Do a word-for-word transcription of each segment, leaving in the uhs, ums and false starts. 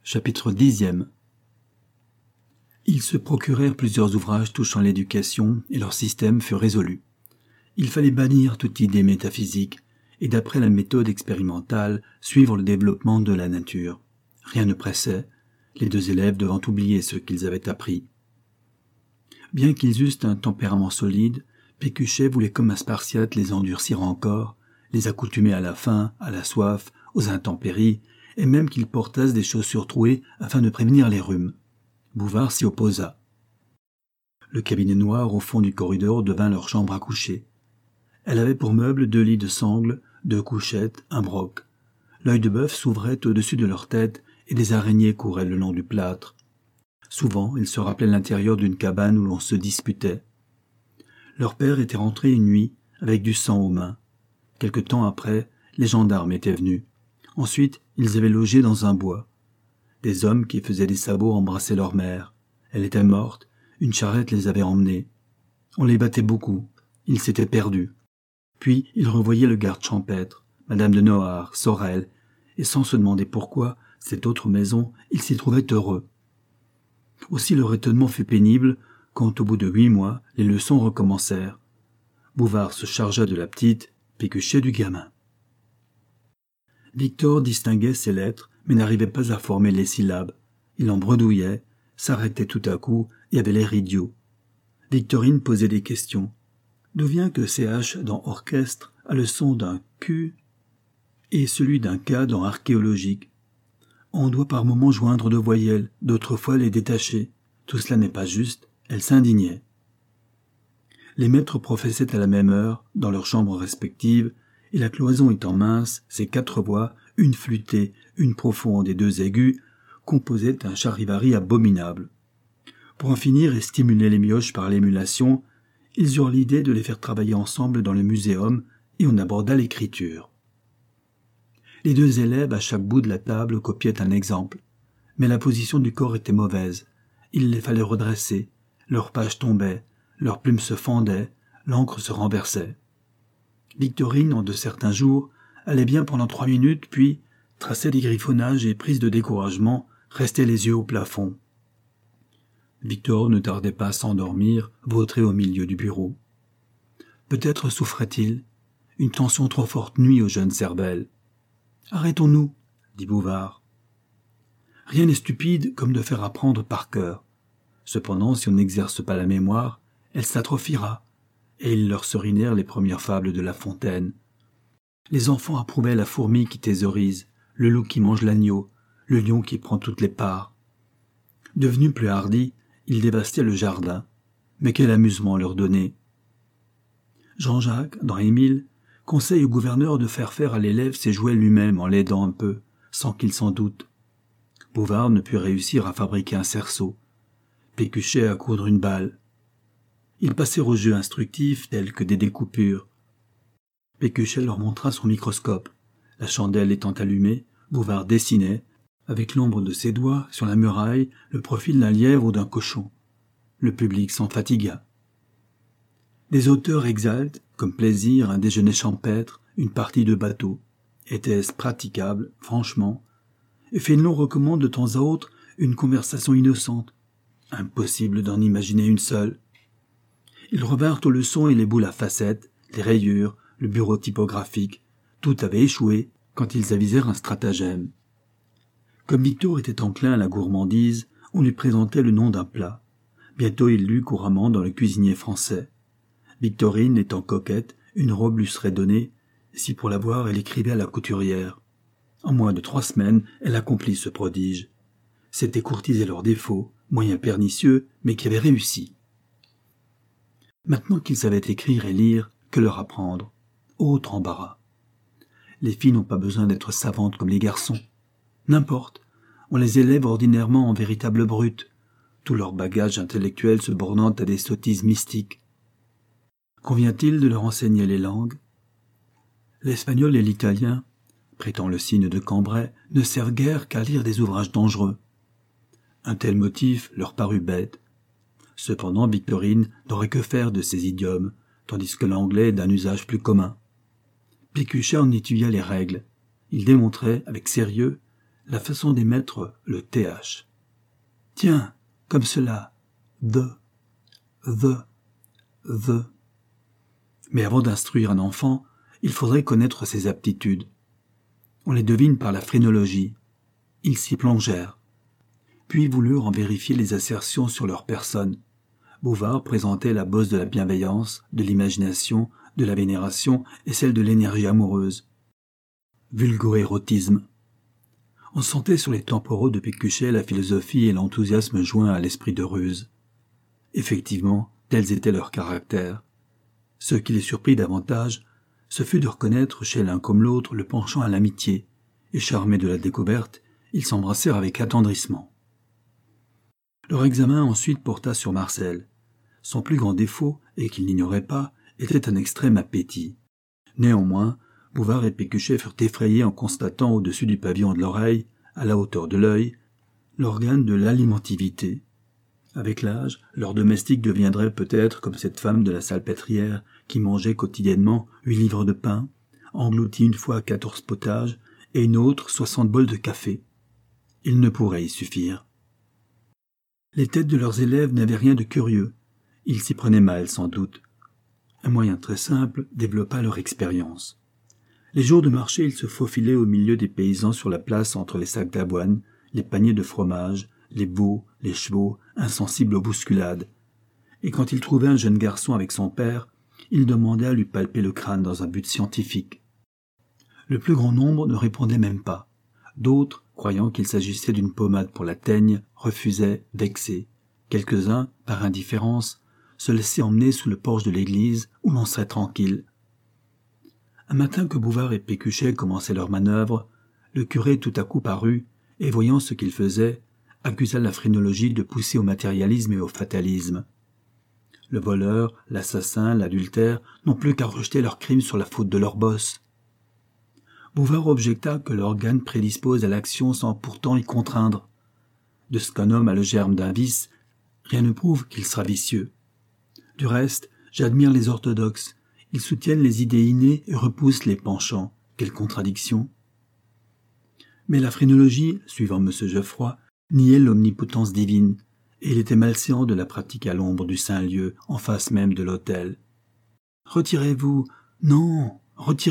Chapitre dixième. Ils se procurèrent plusieurs ouvrages touchant l'éducation et leur système fut résolu. Il fallait bannir toute idée métaphysique et d'après la méthode expérimentale suivre le développement de la nature. Rien ne pressait, les deux élèves devant oublier ce qu'ils avaient appris. Bien qu'ils eussent un tempérament solide, Pécuchet voulait comme un Spartiate les endurcir encore, les accoutumer à la faim, à la soif, aux intempéries, et même qu'ils portassent des chaussures trouées afin de prévenir les rhumes. Bouvard s'y opposa. Le cabinet noir au fond du corridor devint leur chambre à coucher. Elle avait pour meuble deux lits de sangle, deux couchettes, un broc. L'œil de bœuf s'ouvrait au-dessus de leur tête et des araignées couraient le long du plâtre. Souvent, ils se rappelaient l'intérieur d'une cabane où l'on se disputait. Leur père était rentré une nuit avec du sang aux mains. Quelque temps après, les gendarmes étaient venus. Ensuite, ils avaient logé dans un bois. Des hommes qui faisaient des sabots embrassaient leur mère. Elle était morte, une charrette les avait emmenés. On les battait beaucoup, ils s'étaient perdus. Puis, ils revoyaient le garde champêtre, Madame de Noailles, Sorel, et sans se demander pourquoi, cette autre maison, ils s'y trouvaient heureux. Aussi leur étonnement fut pénible quand, au bout de huit mois, les leçons recommencèrent. Bouvard se chargea de la petite, Pécuchet du gamin. Victor distinguait ses lettres, mais n'arrivait pas à former les syllabes. Il en bredouillait, s'arrêtait tout à coup et avait l'air idiot. Victorine posait des questions. D'où vient que C H dans orchestre a le son d'un Q et celui d'un K dans archéologique? On doit par moments joindre deux voyelles, d'autres fois les détacher. Tout cela n'est pas juste, elle s'indignait. Les maîtres professaient à la même heure, dans leurs chambres respectives, et la cloison étant mince, ces quatre voix, une flûtée, une profonde et deux aiguës, composaient un charivari abominable. Pour en finir et stimuler les mioches par l'émulation, ils eurent l'idée de les faire travailler ensemble dans le muséum, et on aborda l'écriture. Les deux élèves, à chaque bout de la table, copiaient un exemple. Mais la position du corps était mauvaise. Il les fallait redresser. Leurs pages tombaient, leurs plumes se fendaient, l'encre se renversait. Victorine, en de certains jours, allait bien pendant trois minutes, puis traçait des griffonnages et, prise de découragement, restait les yeux au plafond. Victor ne tardait pas à s'endormir, vautré au milieu du bureau. Peut-être souffrait-il. Une tension trop forte nuit aux jeunes cervelles. « Arrêtons-nous » dit Bouvard. Rien n'est stupide comme de faire apprendre par cœur. Cependant, si on n'exerce pas la mémoire, elle s'atrophiera, et ils leur serinèrent les premières fables de La Fontaine. Les enfants approuvaient la fourmi qui thésaurise, le loup qui mange l'agneau, le lion qui prend toutes les parts. Devenus plus hardis, ils dévastaient le jardin, mais quel amusement leur donner. Jean-Jacques, dans Émile, conseille au gouverneur de faire faire à l'élève ses jouets lui-même en l'aidant un peu, sans qu'il s'en doute. Bouvard ne put réussir à fabriquer un cerceau. Pécuchet à coudre une balle. Ils passèrent aux jeux instructifs tels que des découpures. Pécuchet leur montra son microscope. La chandelle étant allumée, Bouvard dessinait, avec l'ombre de ses doigts, sur la muraille, le profil d'un lièvre ou d'un cochon. Le public s'en fatigua. Les auteurs exaltent, comme plaisir, un déjeuner champêtre, une partie de bateau. Était-ce praticable, franchement? Et Fénelon recommande de temps à autre une conversation innocente. Impossible d'en imaginer une seule. Ils revinrent aux leçons et les boules à facettes, les rayures, le bureau typographique. Tout avait échoué quand ils avisèrent un stratagème. Comme Victor était enclin à la gourmandise, on lui présentait le nom d'un plat. Bientôt il lut couramment dans le cuisinier français. Victorine étant coquette, une robe lui serait donnée, si pour la voir elle écrivait à la couturière. En moins de trois semaines, elle accomplit ce prodige. C'était courtiser leurs défauts, moyen pernicieux, mais qui avait réussi. Maintenant qu'ils savaient écrire et lire, que leur apprendre? Autre embarras. Les filles n'ont pas besoin d'être savantes comme les garçons. N'importe, on les élève ordinairement en véritables brutes, tout leur bagage intellectuel se bornant à des sottises mystiques. Convient-il de leur enseigner les langues? L'espagnol et l'italien, prêtant le signe de Cambrai, ne servent guère qu'à lire des ouvrages dangereux. Un tel motif leur parut bête. Cependant, Victorine n'aurait que faire de ces idiomes, tandis que l'anglais est d'un usage plus commun. Pécuchet en étudia les règles. Il démontrait, avec sérieux, la façon d'émettre le th. Tiens, comme cela, the, the, the. Mais avant d'instruire un enfant, il faudrait connaître ses aptitudes. On les devine par la phrénologie. Ils s'y plongèrent. Puis voulurent en vérifier les assertions sur leur personne. Bouvard présentait la bosse de la bienveillance, de l'imagination, de la vénération et celle de l'énergie amoureuse. Vulgo-érotisme. On sentait sur les temporaux de Pécuchet la philosophie et l'enthousiasme joints à l'esprit de ruse. Effectivement, tels étaient leurs caractères. Ce qui les surprit davantage, ce fut de reconnaître chez l'un comme l'autre le penchant à l'amitié, et charmés de la découverte, ils s'embrassèrent avec attendrissement. Leur examen ensuite porta sur Marcel. Son plus grand défaut, et qu'il n'ignorait pas, était un extrême appétit. Néanmoins, Bouvard et Pécuchet furent effrayés en constatant au-dessus du pavillon de l'oreille, à la hauteur de l'œil, l'organe de l'alimentivité. Avec l'âge, leur domestique deviendrait peut-être comme cette femme de la salpêtrière qui mangeait quotidiennement huit livres de pain, engloutit une fois quatorze potages et une autre soixante bols de café. Il ne pourrait y suffire. Les têtes de leurs élèves n'avaient rien de curieux. Ils s'y prenaient mal, sans doute. Un moyen très simple développa leur expérience. Les jours de marché, ils se faufilaient au milieu des paysans sur la place entre les sacs d'avoine, les paniers de fromage, les veaux, les chevaux, insensibles aux bousculades. Et quand ils trouvaient un jeune garçon avec son père, ils demandaient à lui palper le crâne dans un but scientifique. Le plus grand nombre ne répondait même pas. D'autres, croyant qu'il s'agissait d'une pommade pour la teigne, refusaient, vexés. Quelques-uns, par indifférence, se laissaient emmener sous le porche de l'église où l'on serait tranquille. Un matin que Bouvard et Pécuchet commençaient leur manœuvre, le curé tout à coup parut, et voyant ce qu'il faisait, accusa la phrénologie de pousser au matérialisme et au fatalisme. Le voleur, l'assassin, l'adultère n'ont plus qu'à rejeter leurs crimes sur la faute de leur boss. Bouvard objecta que l'organe prédispose à l'action sans pourtant y contraindre. De ce qu'un homme a le germe d'un vice, rien ne prouve qu'il sera vicieux. Du reste, j'admire les orthodoxes. Ils soutiennent les idées innées et repoussent les penchants. Quelle contradiction! Mais la phrénologie, suivant M. Geoffroy, niait l'omnipotence divine, et il était malséant de la pratiquer à l'ombre du saint lieu, en face même de l'autel. « Retirez-vous! Non! Retirez-vous !»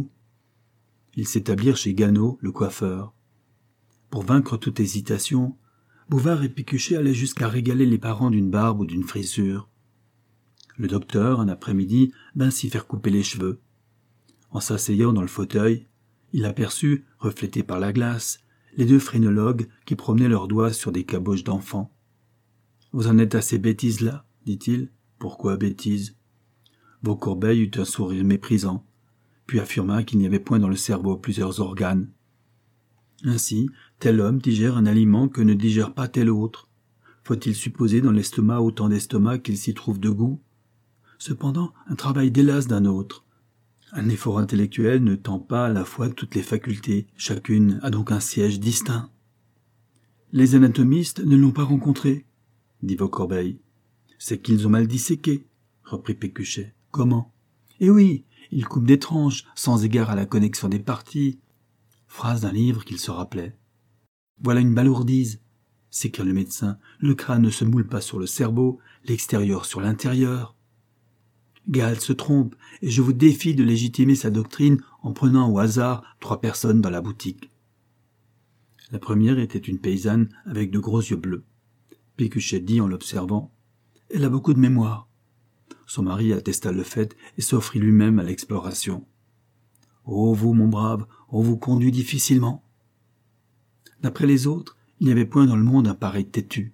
Ils s'établirent chez Ganot, le coiffeur. Pour vaincre toute hésitation, Bouvard et Pécuchet allaient jusqu'à régaler les parents d'une barbe ou d'une frisure. Le docteur, un après-midi, vint s'y faire couper les cheveux. En s'asseyant dans le fauteuil, il aperçut, reflété par la glace, les deux phrénologues qui promenaient leurs doigts sur des caboches d'enfants. « Vous en êtes à ces bêtises-là » dit-il. « Pourquoi bêtises ?» Vaucourbeil eut un sourire méprisant, puis affirma qu'il n'y avait point dans le cerveau plusieurs organes. Ainsi, tel homme digère un aliment que ne digère pas tel autre. Faut-il supposer dans l'estomac autant d'estomac qu'il s'y trouve de goût? Cependant, un travail délasse d'un autre. Un effort intellectuel ne tend pas à la fois toutes les facultés, chacune a donc un siège distinct. Les anatomistes ne l'ont pas rencontré, dit Vaucourbeil. C'est qu'ils ont mal disséqué, reprit Pécuchet. Comment? Eh oui, ils coupent des tranches, sans égard à la connexion des parties. Phrase d'un livre qu'il se rappelait. Voilà une balourdise, s'écria le médecin. Le crâne ne se moule pas sur le cerveau, l'extérieur sur l'intérieur. Gall se trompe, et je vous défie de légitimer sa doctrine en prenant au hasard trois personnes dans la boutique. La première était une paysanne avec de gros yeux bleus. Pécuchet dit en l'observant « Elle a beaucoup de mémoire ». Son mari attesta le fait et s'offrit lui-même à l'exploration. « Oh, vous, mon brave, on vous conduit difficilement ». D'après les autres, il n'y avait point dans le monde un pareil têtu.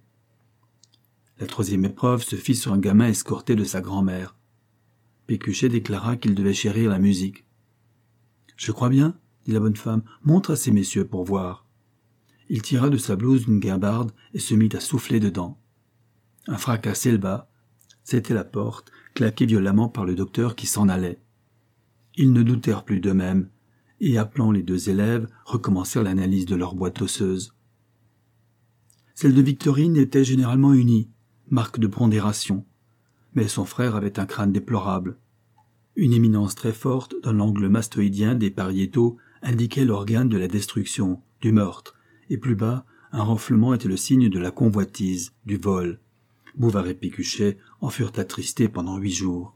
La troisième épreuve se fit sur un gamin escorté de sa grand-mère. Pécuchet déclara qu'il devait chérir la musique. « Je crois bien, » dit la bonne femme, « montre à ces messieurs pour voir. » Il tira de sa blouse une guimbarde et se mit à souffler dedans. Un fracas s'éleva. C'était la porte, claquée violemment par le docteur qui s'en allait. Ils ne doutèrent plus d'eux-mêmes, et appelant les deux élèves, recommencèrent l'analyse de leur boîte osseuse. Celle de Victorine était généralement unie, marque de pondération. Mais son frère avait un crâne déplorable. Une éminence très forte dans l'angle mastoïdien des pariétaux indiquait l'organe de la destruction, du meurtre, et plus bas, un renflement était le signe de la convoitise, du vol. Bouvard et Pécuchet en furent attristés pendant huit jours.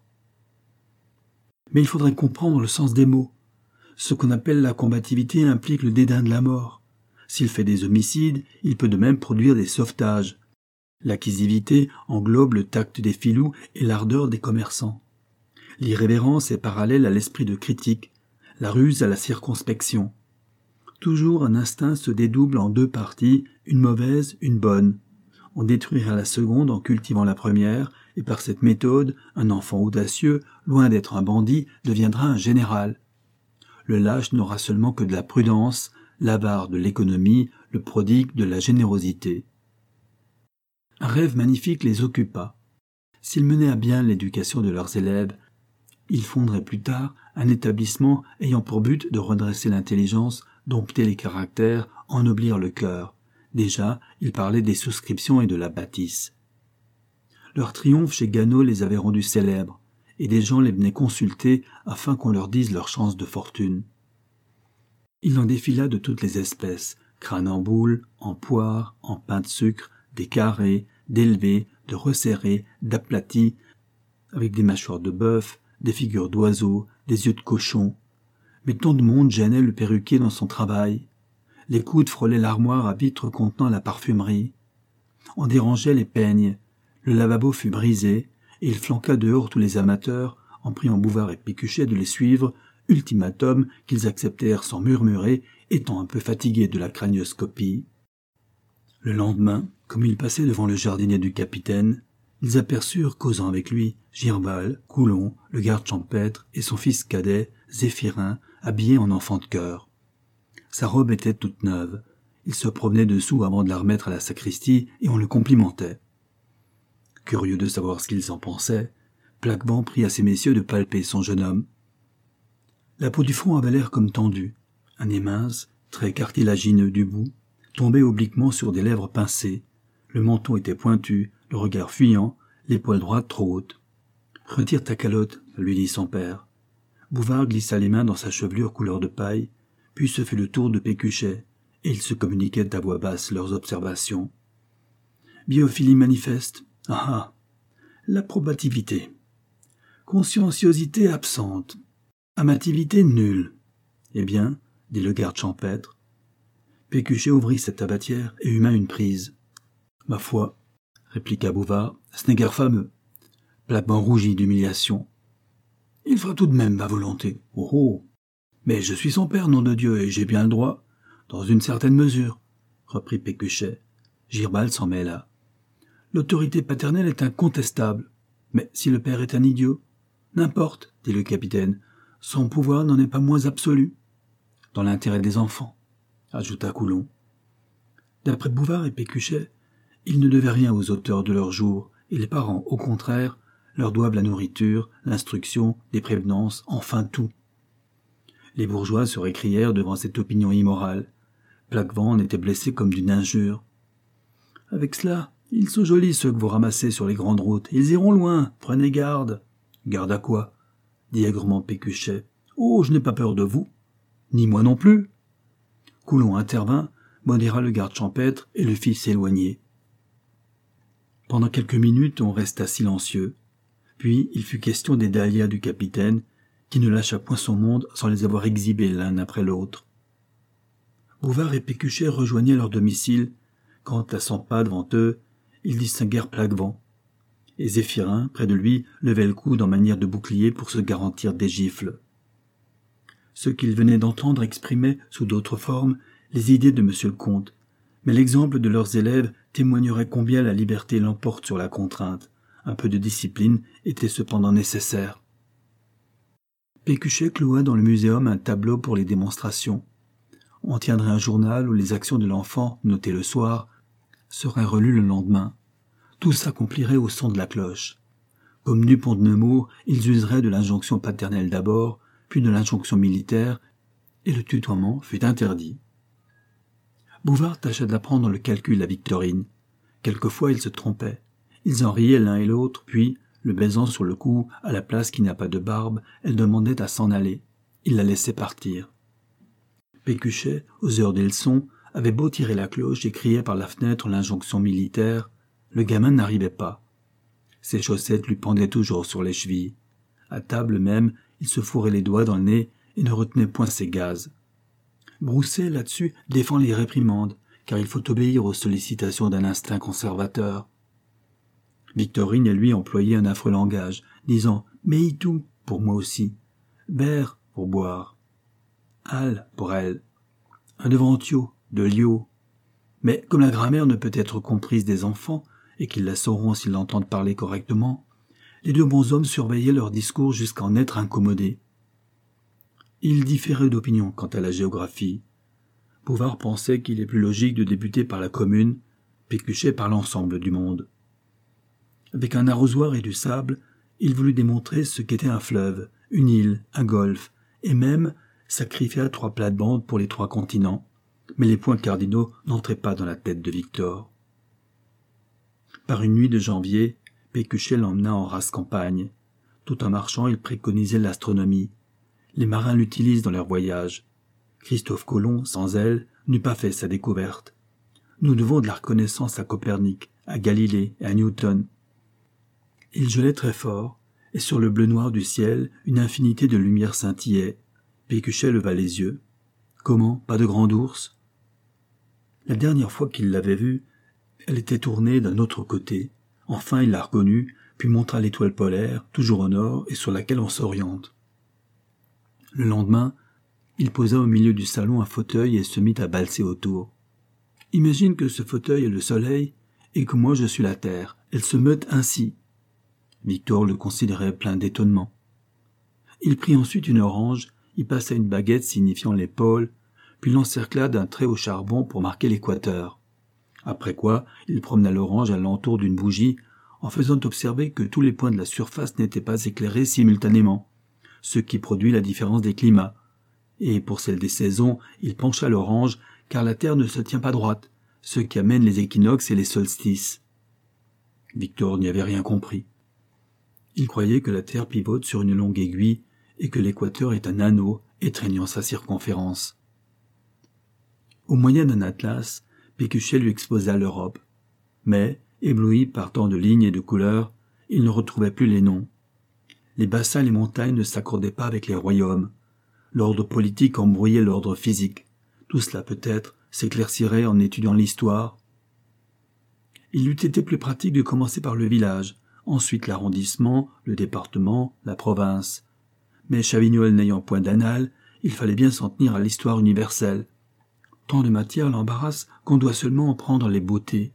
Mais il faudrait comprendre le sens des mots. Ce qu'on appelle la combativité implique le dédain de la mort. S'il fait des homicides, il peut de même produire des sauvetages. L'acquisivité englobe le tact des filous et l'ardeur des commerçants. L'irrévérence est parallèle à l'esprit de critique, la ruse à la circonspection. Toujours un instinct se dédouble en deux parties, une mauvaise, une bonne. On détruira la seconde en cultivant la première, et par cette méthode, un enfant audacieux, loin d'être un bandit, deviendra un général. Le lâche n'aura seulement que de la prudence, l'avare de l'économie, le prodigue de la générosité. Un rêve magnifique les occupa. S'ils menaient à bien l'éducation de leurs élèves, ils fonderaient plus tard un établissement ayant pour but de redresser l'intelligence, dompter les caractères, ennoblir le cœur. Déjà, ils parlaient des souscriptions et de la bâtisse. Leur triomphe chez Ganneau les avait rendus célèbres, et des gens les venaient consulter afin qu'on leur dise leurs chances de fortune. Il en défila de toutes les espèces, crâne en boule, en poire, en pain de sucre, des carrés, d'élevés, de resserrés, d'aplatis, avec des mâchoires de bœuf, des figures d'oiseaux, des yeux de cochon. Mais tant de monde gênait le perruquier dans son travail. Les coudes frôlaient l'armoire à vitres contenant la parfumerie. On dérangeait les peignes. Le lavabo fut brisé, et il flanqua dehors tous les amateurs, en priant Bouvard et Pécuchet de les suivre, ultimatum qu'ils acceptèrent sans murmurer, étant un peu fatigués de la cranioscopie. Le lendemain, comme ils passaient devant le jardinier du capitaine, ils aperçurent, causant avec lui, Girbal, Coulon, le garde champêtre et son fils cadet, Zéphirin, habillé en enfant de chœur. Sa robe était toute neuve. Il se promenait dessous avant de la remettre à la sacristie et on le complimentait. Curieux de savoir ce qu'ils en pensaient, Plaquevent prit à ces messieurs de palper son jeune homme. La peau du front avait l'air comme tendue, un nez mince, très cartilagineux du bout, tombait obliquement sur des lèvres pincées. Le menton était pointu, le regard fuyant, l'épaule droite trop haute. « Retire ta calotte, » lui dit son père. Bouvard glissa les mains dans sa chevelure couleur de paille, puis ce fut le tour de Pécuchet, et ils se communiquaient à voix basse leurs observations. Biophilie manifeste. Ah ah. L'approbativité. Conscienciosité absente. Amativité nulle. Eh bien, dit le garde champêtre. Pécuchet ouvrit sa tabatière et huma une prise. Ma foi, répliqua Bouvard, ce n'est guère fameux. Plaquevent rougit d'humiliation. Il fera tout de même ma volonté. Oh oh. Mais je suis son père, nom de Dieu, et j'ai bien le droit, dans une certaine mesure, reprit Pécuchet. Girbal s'en mêla. L'autorité paternelle est incontestable. Mais si le père est un idiot, n'importe, dit le capitaine, son pouvoir n'en est pas moins absolu. Dans l'intérêt des enfants, ajouta Coulon. D'après Bouvard et Pécuchet, ils ne devaient rien aux auteurs de leur jour, et les parents, au contraire, leur doivent la nourriture, l'instruction, les prévenances, enfin tout. Les bourgeois se récrièrent devant cette opinion immorale. Plaquevent en était blessé comme d'une injure. Avec cela, ils sont jolis ceux que vous ramassez sur les grandes routes. Ils iront loin, prenez garde. Garde à quoi? Dit aigrement Pécuchet. Oh, je n'ai pas peur de vous. Ni moi non plus. Coulon intervint, modéra le garde champêtre et le fit s'éloigner. Pendant quelques minutes, on resta silencieux. Puis il fut question des dahlias du capitaine, qui ne lâcha point son monde sans les avoir exhibés l'un après l'autre. Bouvard et Pécuchet rejoignaient leur domicile, quand, à cent pas devant eux, ils distinguèrent Plaquevent. Et Zéphirin, près de lui, levait le coude en manière de bouclier pour se garantir des gifles. Ce qu'ils venaient d'entendre exprimait, sous d'autres formes, les idées de monsieur le comte, mais l'exemple de leurs élèves témoignerait combien la liberté l'emporte sur la contrainte. Un peu de discipline était cependant nécessaire. Pécuchet cloua dans le muséum un tableau pour les démonstrations. On tiendrait un journal où les actions de l'enfant, notées le soir, seraient relues le lendemain. Tout s'accomplirait au son de la cloche. Comme Dupont de Nemours, ils useraient de l'injonction paternelle d'abord, puis de l'injonction militaire, et le tutoiement fut interdit. Bouvard tâcha d'apprendre le calcul à Victorine. Quelquefois il se trompait. Ils en riaient l'un et l'autre, puis, le baisant sur le cou, à la place qui n'a pas de barbe, elle demandait à s'en aller. Il la laissait partir. Pécuchet, aux heures des leçons, avait beau tirer la cloche et crier par la fenêtre l'injonction militaire, le gamin n'arrivait pas. Ses chaussettes lui pendaient toujours sur les chevilles. À table même, il se fourrait les doigts dans le nez et ne retenait point ses gazes. Brousset, là-dessus, défend les réprimandes, car il faut obéir aux sollicitations d'un instinct conservateur. Victorine et lui employaient un affreux langage, disant « Méitou » pour moi aussi, « Ber » pour boire, « Al » pour elle, un devantio, de lio. Mais comme la grammaire ne peut être comprise des enfants, et qu'ils la sauront s'ils l'entendent parler correctement, les deux bonshommes surveillaient leur discours jusqu'à en être incommodés. Ils différaient d'opinion quant à la géographie. Bouvard pensait qu'il est plus logique de débuter par la commune, Pécuchet par l'ensemble du monde. Avec un arrosoir et du sable, il voulut démontrer ce qu'était un fleuve, une île, un golfe, et même sacrifia trois plates-bandes pour les trois continents, mais les points cardinaux n'entraient pas dans la tête de Victor. Par une nuit de janvier, Pécuchet l'emmena en rase campagne. Tout en marchant, il préconisait l'astronomie. Les marins l'utilisent dans leurs voyages. Christophe Colomb, sans elle, n'eût pas fait sa découverte. Nous devons de la reconnaissance à Copernic, à Galilée et à Newton. Il gelait très fort, et sur le bleu noir du ciel, une infinité de lumière scintillait. Pécuchet leva les yeux. Comment, pas de grand ours? La dernière fois qu'il l'avait vue, elle était tournée d'un autre côté. Enfin, il la reconnut, puis montra l'étoile polaire, toujours au nord et sur laquelle on s'oriente. Le lendemain, il posa au milieu du salon un fauteuil et se mit à valser autour. Imagine que ce fauteuil est le soleil et que moi je suis la terre. Elle se meut ainsi. Victor le considérait plein d'étonnement. Il prit ensuite une orange, y passa une baguette signifiant les pôles, puis l'encercla d'un trait au charbon pour marquer l'équateur. Après quoi, il promena l'orange à l'entour d'une bougie, en faisant observer que tous les points de la surface n'étaient pas éclairés simultanément, ce qui produit la différence des climats. Et pour celle des saisons, il pencha l'orange, car la terre ne se tient pas droite, ce qui amène les équinoxes et les solstices. Victor n'y avait rien compris. Il croyait que la terre pivote sur une longue aiguille et que l'équateur est un anneau étreignant sa circonférence. Au moyen d'un atlas, Pécuchet lui exposa l'Europe. Mais, ébloui par tant de lignes et de couleurs, il ne retrouvait plus les noms. Les bassins et les montagnes ne s'accordaient pas avec les royaumes. L'ordre politique embrouillait l'ordre physique. Tout cela, peut-être, s'éclaircirait en étudiant l'histoire. Il eût été plus pratique de commencer par le village, ensuite l'arrondissement, le département, la province. Mais Chavignol n'ayant point d'annales, il fallait bien s'en tenir à l'histoire universelle. Tant de matière l'embarrasse qu'on doit seulement en prendre les beautés.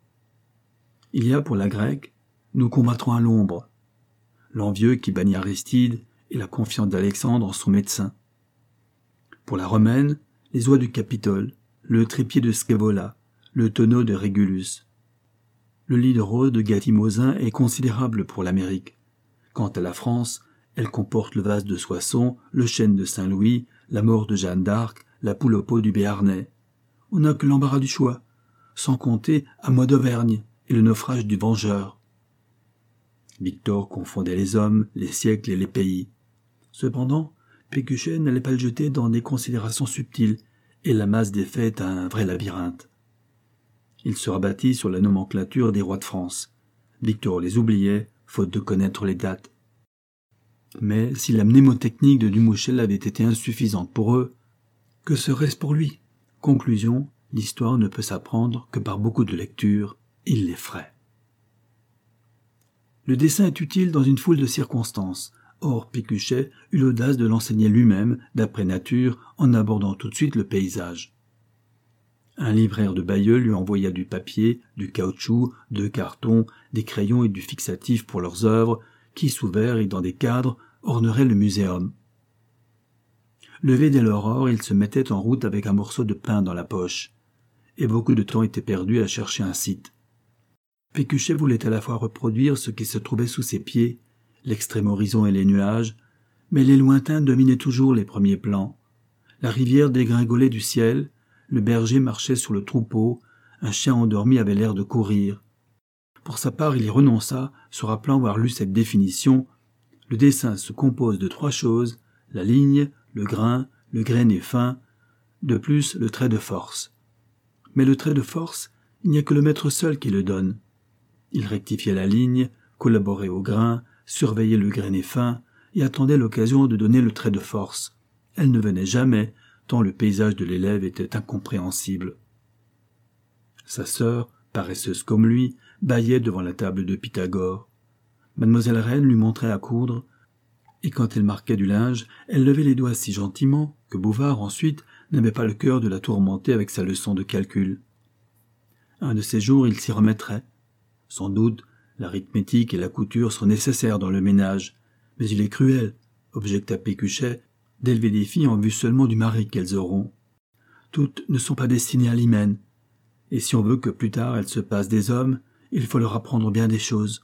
Il y a pour la grecque, nous combattrons à l'ombre. L'envieux qui bannit Aristide et la confiance d'Alexandre en son médecin. Pour la romaine, les oies du Capitole, le trépied de Scaevola, le tonneau de Régulus. Le lit de rose de Gatimozin est considérable pour l'Amérique. Quant à la France, elle comporte le vase de Soissons, le chêne de Saint-Louis, la mort de Jeanne d'Arc, la poule au pot du Béarnais. On n'a que l'embarras du choix, sans compter à moi d'Auvergne et le naufrage du Vengeur. Victor confondait les hommes, les siècles et les pays. Cependant, Pécuchet n'allait pas le jeter dans des considérations subtiles, et la masse des faits est un vrai labyrinthe. Il se rabattit sur la nomenclature des rois de France. Victor les oubliait, faute de connaître les dates. Mais si la mnémotechnique de Dumouchel avait été insuffisante pour eux, que serait-ce pour lui? Conclusion, l'histoire ne peut s'apprendre que par beaucoup de lectures, il les ferait. Le dessin est utile dans une foule de circonstances. Or, Pécuchet eut l'audace de l'enseigner lui-même, d'après nature, en abordant tout de suite le paysage. Un libraire de Bayeux lui envoya du papier, du caoutchouc, de carton, des crayons et du fixatif pour leurs œuvres, qui, sous verre et dans des cadres, orneraient le muséum. Levé dès l'aurore, il se mettait en route avec un morceau de pain dans la poche, et beaucoup de temps était perdu à chercher un site. Pécuchet voulait à la fois reproduire ce qui se trouvait sous ses pieds, l'extrême horizon et les nuages, mais les lointains dominaient toujours les premiers plans. La rivière dégringolait du ciel, le berger marchait sur le troupeau, un chien endormi avait l'air de courir. Pour sa part, il y renonça, se rappelant avoir lu cette définition. Le dessin se compose de trois choses, la ligne, le grain, le grainé fin, de plus le trait de force. Mais le trait de force, il n'y a que le maître seul qui le donne. Il rectifiait la ligne, collaborait au grain, surveillait le grainé fin et attendait l'occasion de donner le trait de force. Elle ne venait jamais, tant le paysage de l'élève était incompréhensible. Sa sœur, paresseuse comme lui, bâillait devant la table de Pythagore. Mademoiselle Reine lui montrait à coudre, et quand elle marquait du linge, elle levait les doigts si gentiment que Bouvard, ensuite, n'avait pas le cœur de la tourmenter avec sa leçon de calcul. Un de ces jours, il s'y remettrait. Sans doute, l'arithmétique et la couture sont nécessaires dans le ménage, mais il est cruel, objecta Pécuchet, d'élever des filles en vue seulement du mari qu'elles auront. Toutes ne sont pas destinées à l'hymen, et si on veut que plus tard elles se passent des hommes, il faut leur apprendre bien des choses.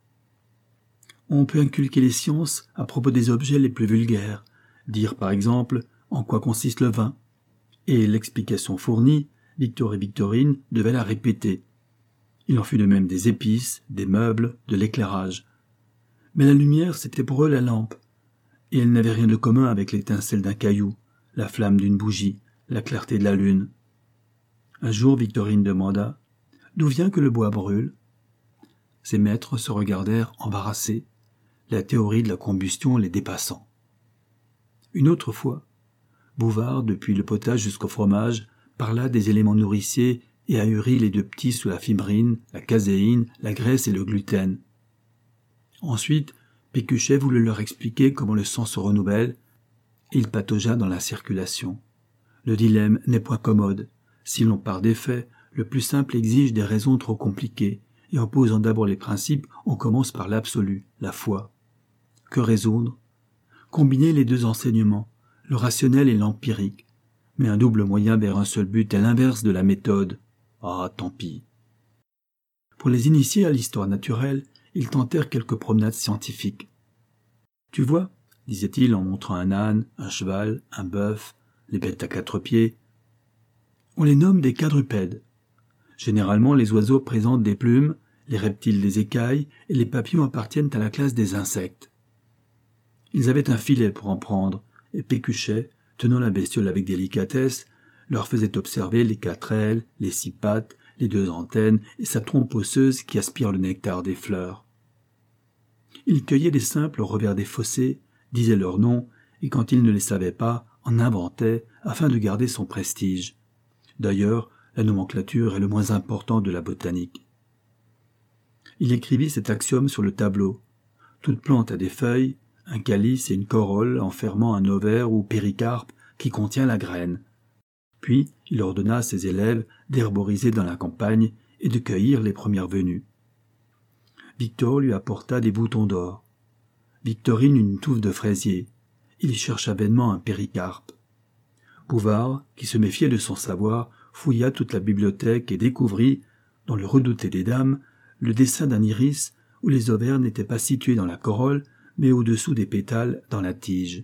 On peut inculquer les sciences à propos des objets les plus vulgaires, dire par exemple en quoi consiste le vin, et l'explication fournie, Victor et Victorine devaient la répéter. Il en fut de même des épices, des meubles, de l'éclairage. Mais la lumière, c'était pour eux la lampe, et elle n'avait rien de commun avec l'étincelle d'un caillou, la flamme d'une bougie, la clarté de la lune. Un jour, Victorine demanda « D'où vient que le bois brûle ?» Ses maîtres se regardèrent embarrassés, la théorie de la combustion les dépassant. Une autre fois, Bouvard, depuis le potage jusqu'au fromage, parla des éléments nourriciers et ahurit les deux petits sous la fibrine, la caséine, la graisse et le gluten. Ensuite, Pécuchet voulut leur expliquer comment le sang se renouvelle, et il pataugea dans la circulation. Le dilemme n'est point commode. Si l'on part des faits, le plus simple exige des raisons trop compliquées, et en posant d'abord les principes, on commence par l'absolu, la foi. Que résoudre? Combiner les deux enseignements, le rationnel et l'empirique, mais un double moyen vers un seul but est l'inverse de la méthode. Ah, tant pis. Pour les initiés à l'histoire naturelle, ils tentèrent quelques promenades scientifiques. « Tu vois, disait-il en montrant un âne, un cheval, un bœuf, les bêtes à quatre pieds, on les nomme des quadrupèdes. Généralement, les oiseaux présentent des plumes, les reptiles des écailles et les papillons appartiennent à la classe des insectes. Ils avaient un filet pour en prendre, et Pécuchet, tenant la bestiole avec délicatesse, leur faisait observer les quatre ailes, les six pattes, les deux antennes et sa trompe osseuse qui aspire le nectar des fleurs. Il cueillait des simples au revers des fossés, disait leurs noms, et quand il ne les savait pas, en inventait afin de garder son prestige. D'ailleurs, la nomenclature est le moins important de la botanique. Il écrivit cet axiome sur le tableau. Toute plante a des feuilles, un calice et une corolle enfermant un ovaire ou péricarpe qui contient la graine. Puis, il ordonna à ses élèves d'herboriser dans la campagne et de cueillir les premières venues. Victor lui apporta des boutons d'or. Victorine une touffe de fraisier. Il chercha vainement un péricarpe. Bouvard, qui se méfiait de son savoir, fouilla toute la bibliothèque et découvrit, dans le redouté des dames, le dessin d'un iris où les ovaires n'étaient pas situés dans la corolle, mais au-dessous des pétales dans la tige.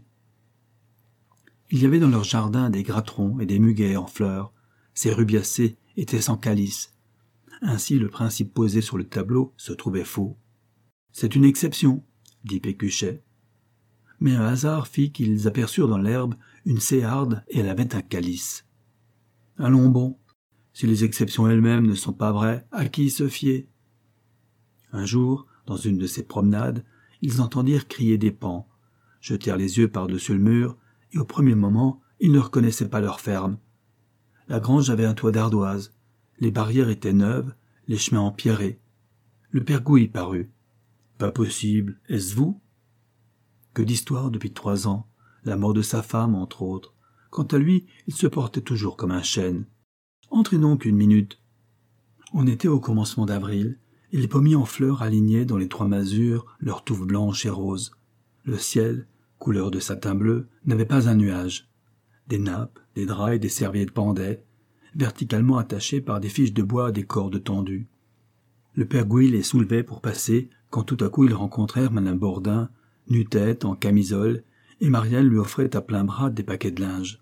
Il y avait dans leur jardin des gratterons et des muguets en fleurs. Ces rubiacées étaient sans calice. Ainsi le principe posé sur le tableau se trouvait faux. « C'est une exception, » dit Pécuchet. Mais un hasard fit qu'ils aperçurent dans l'herbe une céarde et elle avait un calice. « Allons bon, si les exceptions elles-mêmes ne sont pas vraies, à qui se fier ?» Un jour, dans une de ces promenades, ils entendirent crier des paons, jetèrent les yeux par-dessus le mur, et au premier moment, ils ne reconnaissaient pas leur ferme. La grange avait un toit d'ardoise, les barrières étaient neuves, les chemins empierrés. Le père Gouy parut. « Pas possible, est-ce vous ?» Que d'histoires depuis trois ans, la mort de sa femme, entre autres. Quant à lui, il se portait toujours comme un chêne. « Entrez donc une minute. » On était au commencement d'avril, et les pommiers en fleurs alignaient dans les trois masures leurs touffes blanches et roses. Le ciel, couleur de satin bleu, n'avait pas un nuage. Des nappes, des draps et des serviettes pendaient, verticalement attachés par des fiches de bois à des cordes tendues. Le père Gouy les soulevait pour passer, quand tout à coup ils rencontrèrent Madame Bourdin, nu-tête, en camisole, et Marielle lui offrait à plein bras des paquets de linge.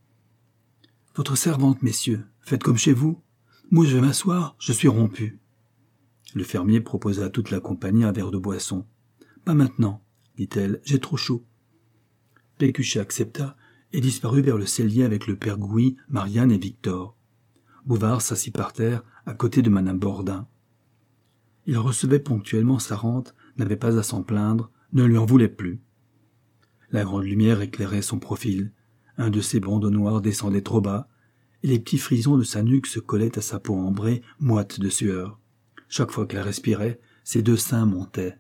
« Votre servante, messieurs, faites comme chez vous. Moi je vais m'asseoir, je suis rompu. » Le fermier proposa à toute la compagnie un verre de boisson. « Pas maintenant, » dit-elle, « j'ai trop chaud. » Pécuchet accepta et disparut vers le cellier avec le père Gouy, Marianne et Victor. Bouvard s'assit par terre à côté de madame Bordin. Il recevait ponctuellement sa rente, n'avait pas à s'en plaindre, ne lui en voulait plus. La grande lumière éclairait son profil, un de ses bandeaux noirs descendait trop bas, et les petits frisons de sa nuque se collaient à sa peau ambrée, moite de sueur. Chaque fois qu'elle respirait, ses deux seins montaient.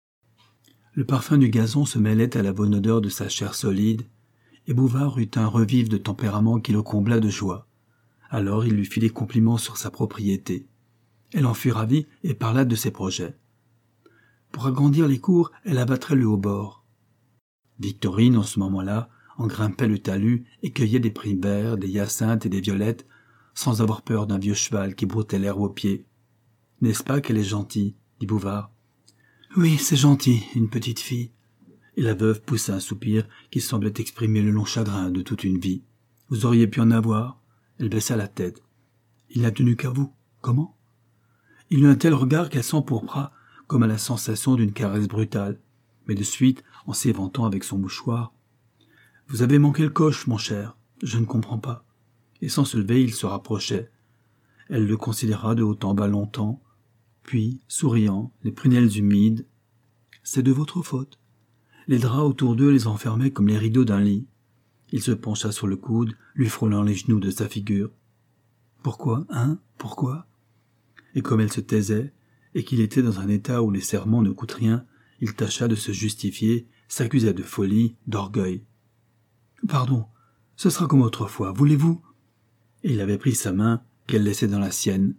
Le parfum du gazon se mêlait à la bonne odeur de sa chair solide, et Bouvard eut un revif de tempérament qui le combla de joie. Alors il lui fit des compliments sur sa propriété. Elle en fut ravie et parla de ses projets. Pour agrandir les cours, elle abattrait le haut-bord. Victorine, en ce moment-là, en grimpait le talus et cueillait des primevères, des hyacinthes et des violettes, sans avoir peur d'un vieux cheval qui broutait l'herbe aux pieds. « N'est-ce pas qu'elle est gentille ?» dit Bouvard. « Oui, c'est gentil, une petite fille. » Et la veuve poussa un soupir qui semblait exprimer le long chagrin de toute une vie. « Vous auriez pu en avoir ?» Elle baissa la tête. « Il n'a tenu qu'à vous. Comment ?» Il eut un tel regard qu'elle s'empourpra, comme à la sensation d'une caresse brutale. Mais de suite, en s'éventant avec son mouchoir, « Vous avez manqué le coche, mon cher. Je ne comprends pas. » Et sans se lever, il se rapprochait. Elle le considéra de haut en bas longtemps, puis, souriant, les prunelles humides, « C'est de votre faute. » Les draps autour d'eux les enfermaient comme les rideaux d'un lit. Il se pencha sur le coude, lui frôlant les genoux de sa figure. « Pourquoi, hein, pourquoi ?» Et comme elle se taisait, et qu'il était dans un état où les serments ne coûtent rien, il tâcha de se justifier, s'accusa de folie, d'orgueil. « Pardon, ce sera comme autrefois, voulez-vous ?» Et il avait pris sa main, qu'elle laissait dans la sienne.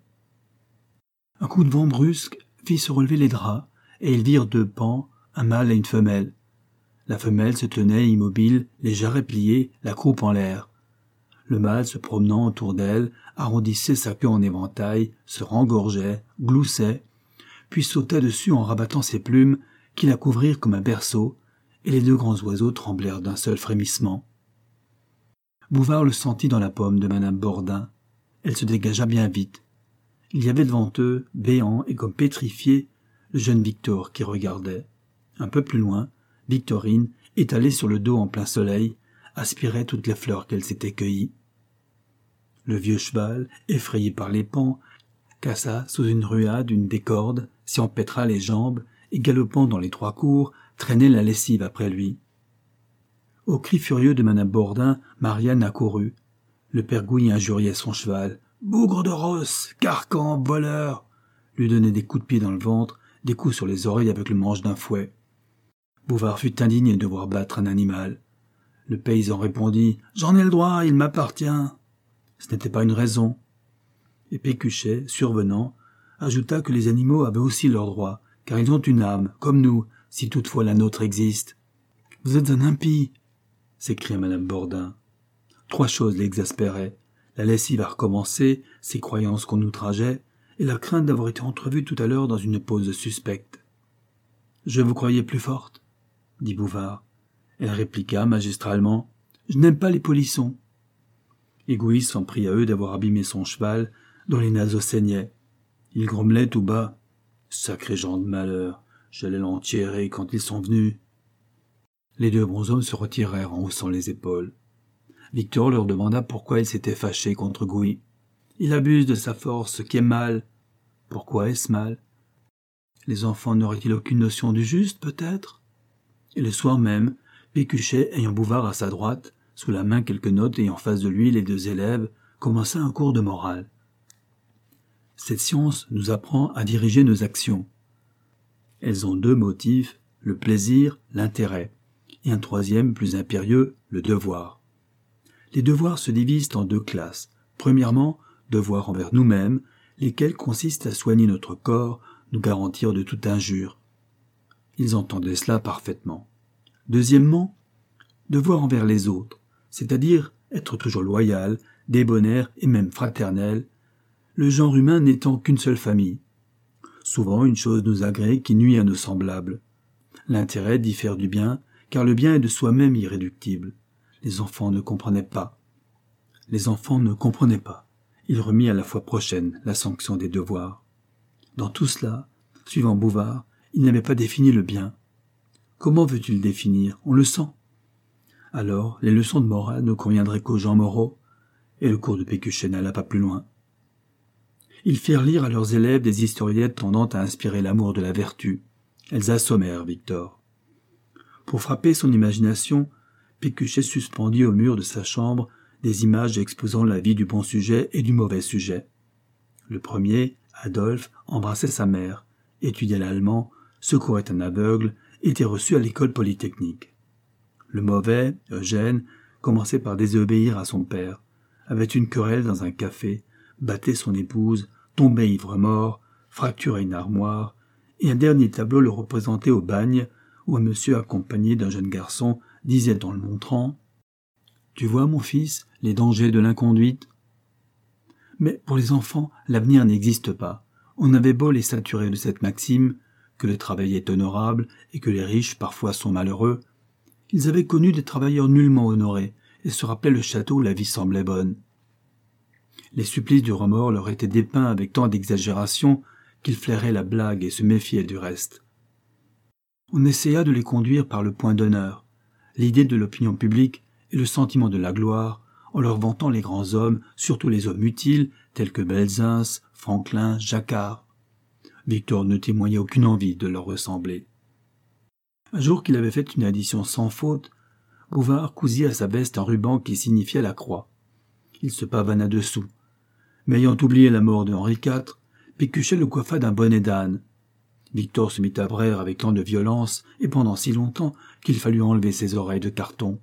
Un coup de vent brusque fit se relever les draps, et ils virent deux pans, un mâle et une femelle. La femelle se tenait immobile, les jarrets pliés, la croupe en l'air. Le mâle, se promenant autour d'elle, arrondissait sa queue en éventail, se rengorgeait, gloussait, puis sautait dessus en rabattant ses plumes, qui la couvrirent comme un berceau, et les deux grands oiseaux tremblèrent d'un seul frémissement. Bouvard le sentit dans la paume de madame Bordin. Elle se dégagea bien vite. Il y avait devant eux, béant et comme pétrifié, le jeune Victor qui regardait. Un peu plus loin, Victorine, étalée sur le dos en plein soleil, aspirait toutes les fleurs qu'elle s'était cueillies. Le vieux cheval, effrayé par les pans, cassa sous une ruade une des cordes, s'y empêtra les jambes et, galopant dans les trois cours, traînait la lessive après lui. Au cri furieux de madame Bordin, Marianne accourut. Le père Gouille injuriait son cheval. « Bougre de rosse, carcan, voleur !» lui donnait des coups de pied dans le ventre, des coups sur les oreilles avec le manche d'un fouet. Bouvard fut indigné de voir battre un animal. Le paysan répondit « J'en ai le droit, il m'appartient !» Ce n'était pas une raison. Et Pécuchet, survenant, ajouta que les animaux avaient aussi leurs droits, car ils ont une âme, comme nous, si toutefois la nôtre existe. « Vous êtes un impie !» s'écria madame Bordin. Trois choses l'exaspéraient. La lessive à recommencer, ses croyances qu'on outrageait, et la crainte d'avoir été entrevue tout à l'heure dans une pose suspecte. « Je vous croyais plus forte ?» dit Bouvard. Elle répliqua magistralement « Je n'aime pas les polissons. » Égoïste s'en prit à eux d'avoir abîmé son cheval, dont les naseaux saignaient. Il grommelait tout bas « Sacrés gens de malheur, j'allais l'entiérer quand ils sont venus. » Les deux bonshommes se retirèrent en haussant les épaules. Victor leur demanda pourquoi ils s'étaient fâchés contre Gouy. « Il abuse de sa force, ce qui est mal. »« Pourquoi est-ce mal ? Les enfants n'auraient-ils aucune notion du juste, peut-être ?» Et le soir même, Pécuchet, ayant Bouvard à sa droite, sous la main quelques notes et en face de lui les deux élèves, commença un cours de morale. Cette science nous apprend à diriger nos actions. Elles ont deux motifs, le plaisir, l'intérêt, et un troisième, plus impérieux, le devoir. Les devoirs se divisent en deux classes. Premièrement, devoirs envers nous-mêmes, lesquels consistent à soigner notre corps, nous garantir de toute injure. Ils entendaient cela parfaitement. Deuxièmement, devoir envers les autres, c'est-à-dire être toujours loyal, débonnaire et même fraternel, le genre humain n'étant qu'une seule famille. Souvent, une chose nous agrée qui nuit à nos semblables. L'intérêt diffère du bien, car le bien est de soi-même irréductible. Les enfants ne comprenaient pas. Les enfants ne comprenaient pas. Il remit à la fois prochaine la sanction des devoirs. Dans tout cela, suivant Bouvard, il n'avait pas défini le bien. Comment veux-tu le définir ? On le sent. Alors, les leçons de morale ne conviendraient qu'aux gens moraux, et le cours de Pécuchet n'alla pas plus loin. Ils firent lire à leurs élèves des historiettes tendant à inspirer l'amour de la vertu. Elles assommèrent Victor. Pour frapper son imagination, Pécuchet suspendit au mur de sa chambre des images exposant la vie du bon sujet et du mauvais sujet. Le premier, Adolphe, embrassait sa mère, étudiait l'allemand, secourait un aveugle, était reçu à l'école polytechnique. Le mauvais, Eugène, commençait par désobéir à son père, avait une querelle dans un café, battait son épouse, tombait ivre-mort, fracturait une armoire, et un dernier tableau le représentait au bagne, où un monsieur accompagné d'un jeune garçon disait en le montrant « Tu vois, mon fils, les dangers de l'inconduite ?» Mais pour les enfants, l'avenir n'existe pas. On avait beau les saturer de cette maxime, que le travail est honorable et que les riches parfois sont malheureux, ils avaient connu des travailleurs nullement honorés et se rappelaient le château où la vie semblait bonne. Les supplices du remords leur étaient dépeints avec tant d'exagération qu'ils flairaient la blague et se méfiaient du reste. On essaya de les conduire par le point d'honneur, l'idée de l'opinion publique et le sentiment de la gloire, en leur vantant les grands hommes, surtout les hommes utiles, tels que Belzunce, Franklin, Jacquard. Victor ne témoignait aucune envie de leur ressembler. Un jour qu'il avait fait une addition sans faute, Bouvard cousit à sa veste un ruban qui signifiait la croix. Il se pavana dessous. Mais ayant oublié la mort de Henri quatre, Pécuchet le coiffa d'un bonnet d'âne. Victor se mit à braire avec tant de violence et pendant si longtemps qu'il fallut enlever ses oreilles de carton.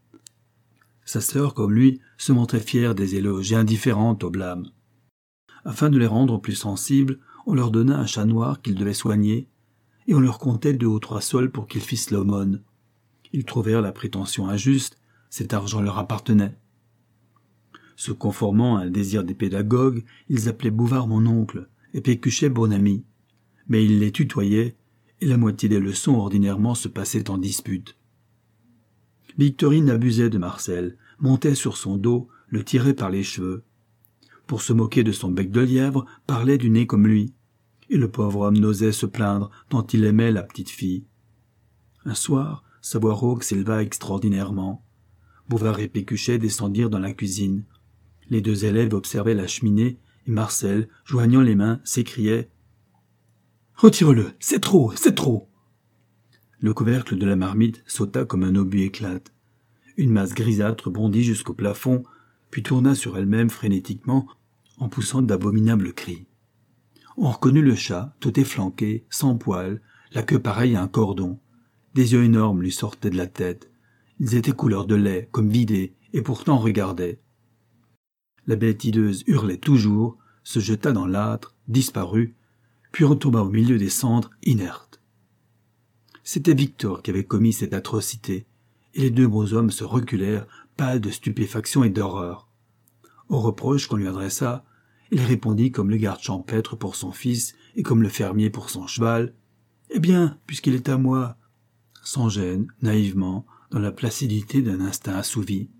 Sa sœur, comme lui, se montrait fière des éloges et indifférente au blâme. Afin de les rendre plus sensibles, on leur donna un chat noir qu'ils devaient soigner, et on leur comptait deux ou trois sols pour qu'ils fissent l'aumône. Ils trouvèrent la prétention injuste, cet argent leur appartenait. Se conformant à un désir des pédagogues, ils appelaient Bouvard mon oncle et Pécuchet bon ami, mais ils les tutoyaient, et la moitié des leçons ordinairement se passaient en dispute. Victorine abusait de Marcel, montait sur son dos, le tirait par les cheveux. Pour se moquer de son bec de lièvre, parlait du nez comme lui, et le pauvre homme n'osait se plaindre tant il aimait la petite fille. Un soir, sa voix rauque s'éleva extraordinairement. Bouvard et Pécuchet descendirent dans la cuisine. Les deux élèves observaient la cheminée, et Marcel, joignant les mains, s'écriait « Retire-le, c'est trop, c'est trop !» Le couvercle de la marmite sauta comme un obus éclate. Une masse grisâtre bondit jusqu'au plafond, puis tourna sur elle-même frénétiquement en poussant d'abominables cris. On reconnut le chat, tout efflanqué, sans poils, la queue pareille à un cordon. Des yeux énormes lui sortaient de la tête. Ils étaient couleur de lait, comme vidés, et pourtant regardaient. La bête hideuse hurlait toujours, se jeta dans l'âtre, disparut, puis retomba au milieu des cendres, inerte. C'était Victor qui avait commis cette atrocité, et les deux beaux hommes se reculèrent, pâles de stupéfaction et d'horreur. Aux reproches qu'on lui adressa, il répondit comme le garde champêtre pour son fils et comme le fermier pour son cheval. « Eh bien, puisqu'il est à moi !» sans gêne, naïvement, dans la placidité d'un instinct assouvi.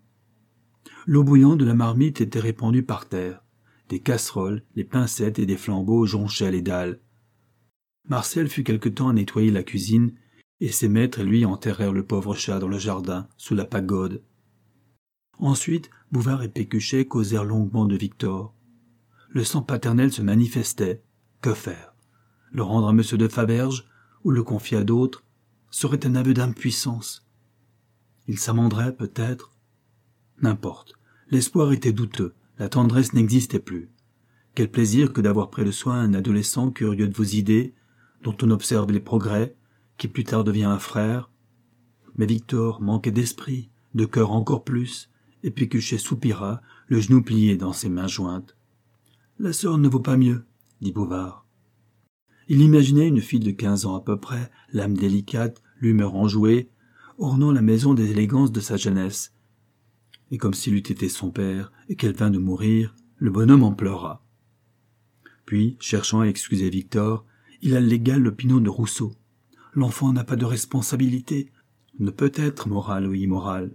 L'eau bouillante de la marmite était répandue par terre. Des casseroles, les pincettes et des flambeaux jonchaient les dalles. Marcel fut quelque temps à nettoyer la cuisine, et ses maîtres et lui enterrèrent le pauvre chat dans le jardin, sous la pagode. Ensuite, Bouvard et Pécuchet causèrent longuement de Victor. Le sang paternel se manifestait. Que faire? Le rendre à monsieur de Faverges, ou le confier à d'autres, serait un aveu d'impuissance. Il s'amenderait, peut-être. N'importe. L'espoir était douteux. La tendresse n'existait plus. Quel plaisir que d'avoir près de soi un adolescent curieux de vos idées, dont on observe les progrès, qui plus tard devient un frère. Mais Victor manquait d'esprit, de cœur encore plus, et Pécuchet soupira, le genou plié dans ses mains jointes. « La sœur ne vaut pas mieux, » dit Bouvard. Il imaginait une fille de quinze ans à peu près, l'âme délicate, l'humeur enjouée, ornant la maison des élégances de sa jeunesse. Et comme s'il eût été son père et qu'elle vint de mourir, le bonhomme en pleura. Puis, cherchant à excuser Victor, il allégua l'opinion de Rousseau. L'enfant n'a pas de responsabilité, ne peut être moral ou immoral.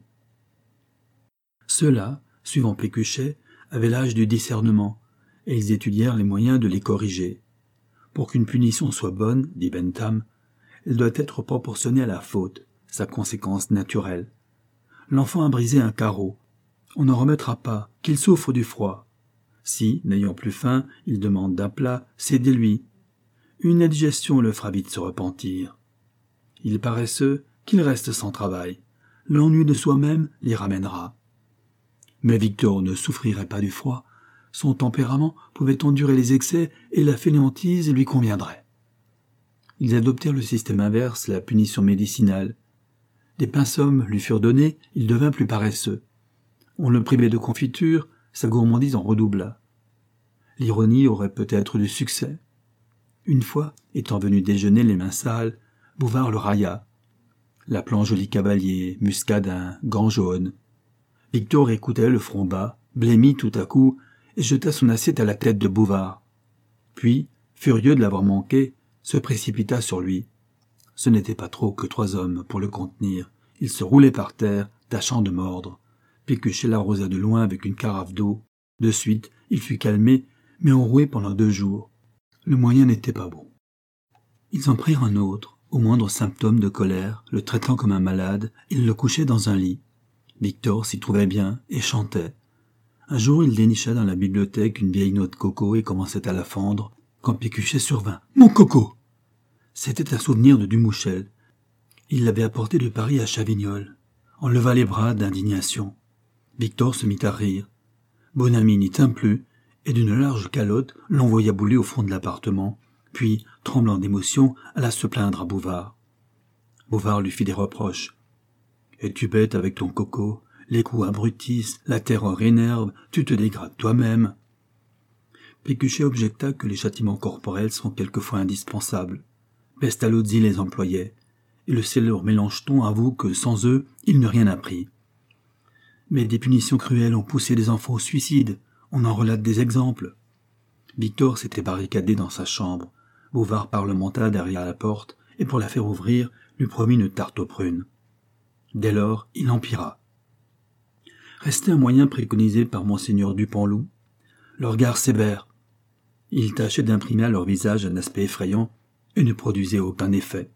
Ceux-là, suivant Pécuchet, avaient l'âge du discernement, et ils étudièrent les moyens de les corriger. Pour qu'une punition soit bonne, dit Bentham, elle doit être proportionnée à la faute, sa conséquence naturelle. L'enfant a brisé un carreau. On n'en remettra pas, qu'il souffre du froid. Si, n'ayant plus faim, il demande d'un plat, cédez-lui. Une indigestion le fera vite se repentir. Il est paresseux, qu'il reste sans travail. L'ennui de soi-même l'y ramènera. Mais Victor ne souffrirait pas du froid. Son tempérament pouvait endurer les excès et la fainéantise lui conviendrait. Ils adoptèrent le système inverse, la punition médicinale. Des pinsomes lui furent donnés, il devint plus paresseux. On le privait de confiture, sa gourmandise en redoubla. L'ironie aurait peut-être du succès. Une fois, étant venu déjeuner les mains sales, Bouvard le railla, l'appelant joli cavalier, muscadin, gants jaunes. Victor écoutait le front bas, blêmit tout à coup, et jeta son assiette à la tête de Bouvard. Puis, furieux de l'avoir manqué, se précipita sur lui. Ce n'était pas trop que trois hommes pour le contenir. Il se roulait par terre, tâchant de mordre. Pécuchet l'arrosa de loin avec une carafe d'eau. De suite, il fut calmé, mais enroué pendant deux jours. Le moyen n'était pas bon. Ils en prirent un autre. Au moindre symptôme de colère, le traitant comme un malade, ils le couchaient dans un lit. Victor s'y trouvait bien et chantait. Un jour, il dénicha dans la bibliothèque une vieille noix de coco et commençait à la fendre, quand Pécuchet survint. « Mon coco !» C'était un souvenir de Dumouchel. Il l'avait apporté de Paris à Chavignols. On leva les bras d'indignation. Victor se mit à rire. Bonamy n'y tint plus, et d'une large calotte l'envoya bouler au fond de l'appartement, puis, tremblant d'émotion, alla se plaindre à Bouvard. Bouvard lui fit des reproches. « Es-tu bête avec ton coco? Les coups abrutissent, la terreur énerve, tu te dégrades toi-même. » Pécuchet objecta que les châtiments corporels sont quelquefois indispensables. Pestalozzi les employait, et le célèbre Mélenchon avoue que sans eux, il n'eût rien appris. Mais des punitions cruelles ont poussé des enfants au suicide, on en relate des exemples. Victor s'était barricadé dans sa chambre. Bouvard parlementa derrière la porte, et pour la faire ouvrir, lui promit une tarte aux prunes. Dès lors, il empira. Restait un moyen préconisé par monseigneur Dupanloup, le regard sévère. Il tâchait d'imprimer à leur visage un aspect effrayant et ne produisait aucun effet.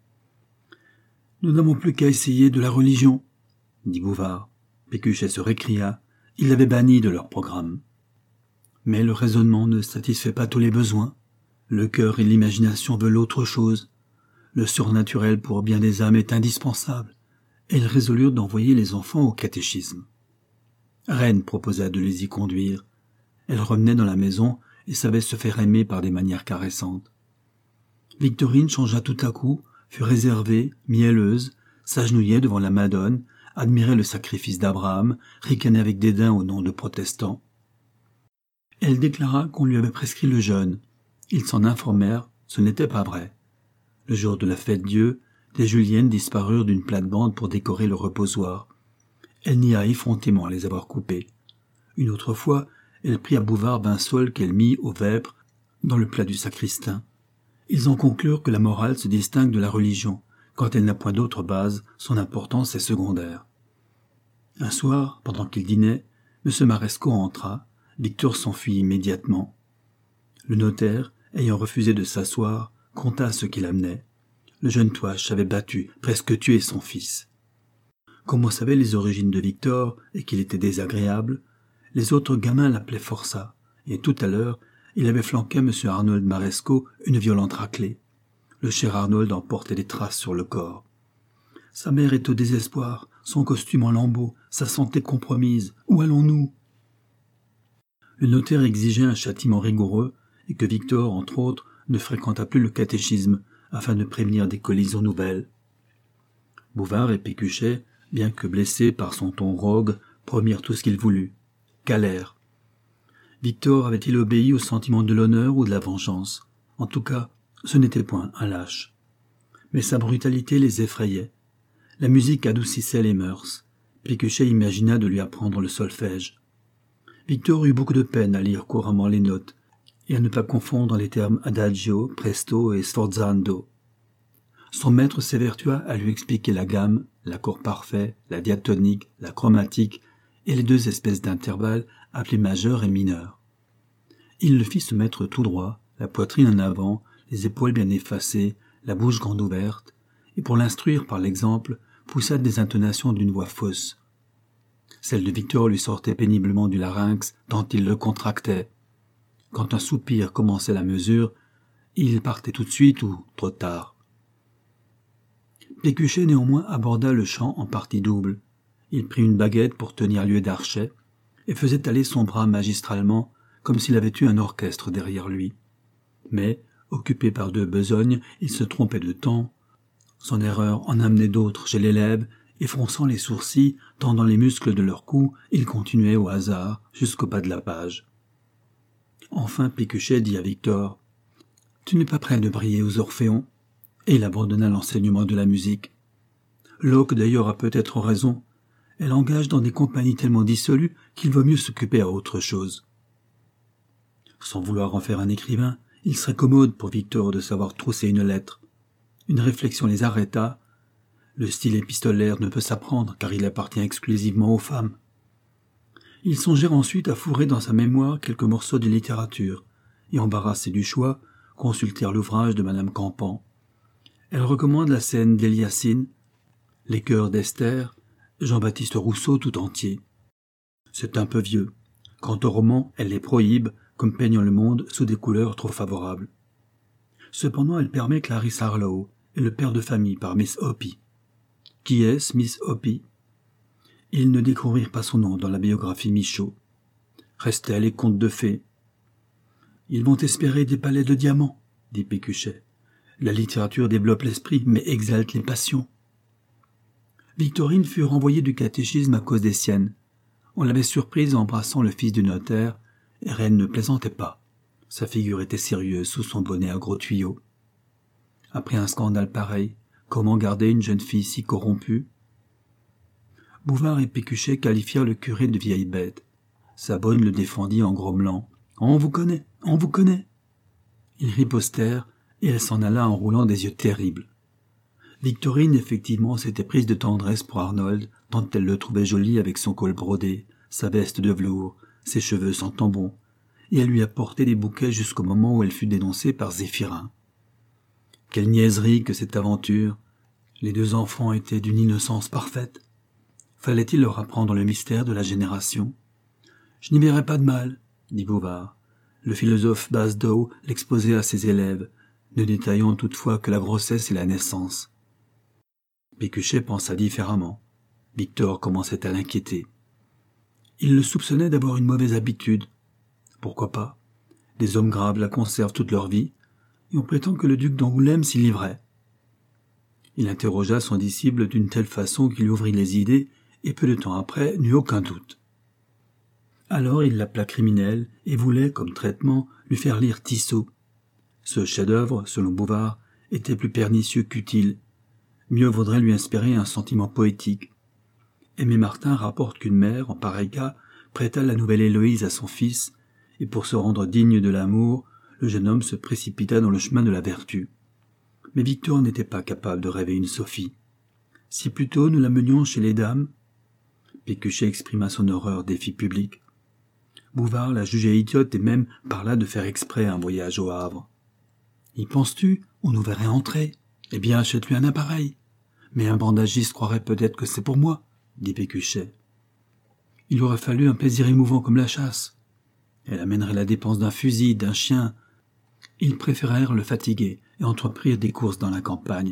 « Nous n'avons plus qu'à essayer de la religion, » dit Bouvard. Pécuchet se récria, il l'avait banni de leur programme. Mais le raisonnement ne satisfait pas tous les besoins. Le cœur et l'imagination veulent autre chose. Le surnaturel pour bien des âmes est indispensable, et ils résolurent d'envoyer les enfants au catéchisme. Reine proposa de les y conduire. Elle revenait dans la maison et savait se faire aimer par des manières caressantes. Victorine changea tout à coup, fut réservée, mielleuse, s'agenouillait devant la Madone, admirait le sacrifice d'Abraham, ricanait avec dédain au nom de protestants. Elle déclara qu'on lui avait prescrit le jeûne. Ils s'en informèrent, ce n'était pas vrai. Le jour de la fête Dieu, des juliennes disparurent d'une plate-bande pour décorer le reposoir. Elle nia effrontément à les avoir coupées. Une autre fois, elle prit à Bouvard vingt sols qu'elle mit au vêpres dans le plat du sacristain. Ils en conclurent que la morale se distingue de la religion. Quand elle n'a point d'autre base, son importance est secondaire. Un soir, pendant qu'il dînait, M. Marescot entra. Victor s'enfuit immédiatement. Le notaire, ayant refusé de s'asseoir, conta ce qu'il amenait. Le jeune Touache avait battu, presque tué son fils. Comme on savait les origines de Victor et qu'il était désagréable, les autres gamins l'appelaient Forçat, et tout à l'heure, il avait flanqué M. Arnold Marescot une violente raclée. Le cher Arnold en portait des traces sur le corps. Sa mère est au désespoir, son costume en lambeaux, sa santé compromise. Où allons-nous? Le notaire exigeait un châtiment rigoureux et que Victor, entre autres, ne fréquentât plus le catéchisme afin de prévenir des collisions nouvelles. Bouvard et Pécuchet, bien que blessés par son ton rogue, promirent tout ce qu'il voulut. Calèrent. Victor avait-il obéi au sentiment de l'honneur ou de la vengeance? En tout cas, ce n'était point un lâche. Mais sa brutalité les effrayait. La musique adoucissait les mœurs. Pécuchet imagina de lui apprendre le solfège. Victor eut beaucoup de peine à lire couramment les notes et à ne pas confondre les termes adagio, presto et sforzando. Son maître s'évertua à lui expliquer la gamme, l'accord parfait, la diatonique, la chromatique et les deux espèces d'intervalles appelés majeur et mineur. Il le fit se mettre tout droit, la poitrine en avant, les épaules bien effacées, la bouche grande ouverte, et pour l'instruire par l'exemple, poussa des intonations d'une voix fausse. Celle de Victor lui sortait péniblement du larynx tant il le contractait. Quand un soupir commençait la mesure, il partait tout de suite ou trop tard. Pécuchet néanmoins aborda le chant en partie double. Il prit une baguette pour tenir lieu d'archet et faisait aller son bras magistralement comme s'il avait eu un orchestre derrière lui. Mais, occupé par deux besognes, il se trompait de temps. Son erreur en amenait d'autres chez l'élève, et fronçant les sourcils, tendant les muscles de leur cou, il continuait au hasard jusqu'au bas de la page. Enfin Pécuchet dit à Victor « Tu n'es pas prêt de briller aux Orphéons ?» Et il abandonna l'enseignement de la musique. Locke d'ailleurs a peut-être raison. Elle engage dans des compagnies tellement dissolues qu'il vaut mieux s'occuper à autre chose. Sans vouloir en faire un écrivain, il serait commode pour Victor de savoir trousser une lettre. Une réflexion les arrêta. Le style épistolaire ne peut s'apprendre car il appartient exclusivement aux femmes. Ils songèrent ensuite à fourrer dans sa mémoire quelques morceaux de littérature et, embarrassés du choix, consultèrent l'ouvrage de Madame Campan. Elle recommande la scène d'Eliacine, les chœurs d'Esther, Jean-Baptiste Rousseau tout entier. C'est un peu vieux. Quant au roman, elle les prohibe, comme peignant le monde sous des couleurs trop favorables. Cependant, elle permet Clarisse Harlowe et le père de famille par Miss Hoppy. Qui est-ce, Miss Hoppy? Ils ne découvrirent pas son nom dans la biographie Michaud. Restaient les contes de fées. Ils vont espérer des palais de diamants, dit Pécuchet. La littérature développe l'esprit, mais exalte les passions. Victorine fut renvoyée du catéchisme à cause des siennes. On l'avait surprise embrassant le fils du notaire, et elle ne plaisantait pas. Sa figure était sérieuse sous son bonnet à gros tuyaux. Après un scandale pareil, comment garder une jeune fille si corrompue? Bouvard et Pécuchet qualifièrent le curé de vieille bête. Sa bonne le défendit en grommelant. « On vous connaît, on vous connaît !» Ils ripostèrent, et elle s'en alla en roulant des yeux terribles. Victorine, effectivement, s'était prise de tendresse pour Arnold, tant elle le trouvait joli avec son col brodé, sa veste de velours, ses cheveux sentant bon, et elle lui apportait des bouquets jusqu'au moment où elle fut dénoncée par Zéphirin. Quelle niaiserie que cette aventure! Les deux enfants étaient d'une innocence parfaite. Fallait-il leur apprendre le mystère de la génération? « Je n'y verrais pas de mal, » dit Bouvard. Le philosophe Basdow l'exposait à ses élèves, ne détaillant toutefois que la grossesse et la naissance. Pécuchet pensa différemment. Victor commençait à l'inquiéter. Il le soupçonnait d'avoir une mauvaise habitude. Pourquoi pas? Des hommes graves la conservent toute leur vie, et on prétend que le duc d'Angoulême s'y livrait. Il interrogea son disciple d'une telle façon qu'il ouvrit les idées, et peu de temps après n'eut aucun doute. Alors il l'appela criminel et voulait, comme traitement, lui faire lire Tissot. Ce chef-d'œuvre, selon Bouvard, était plus pernicieux qu'utile. Mieux vaudrait lui inspirer un sentiment poétique. Aimé Martin rapporte qu'une mère, en pareil cas, prêta la nouvelle Héloïse à son fils, et pour se rendre digne de l'amour, le jeune homme se précipita dans le chemin de la vertu. Mais Victor n'était pas capable de rêver une Sophie. Si plutôt nous la menions chez les dames? Pécuchet exprima son horreur des filles publiques. Bouvard la jugeait idiote et même parla de faire exprès un voyage au Havre. « Y penses-tu? On nous verrait entrer. Eh bien, achète-lui un appareil. Mais un bandagiste croirait peut-être que c'est pour moi, » dit Pécuchet. Il aurait fallu un plaisir émouvant comme la chasse. Elle amènerait la dépense d'un fusil, d'un chien. Ils préférèrent le fatiguer et entreprirent des courses dans la campagne.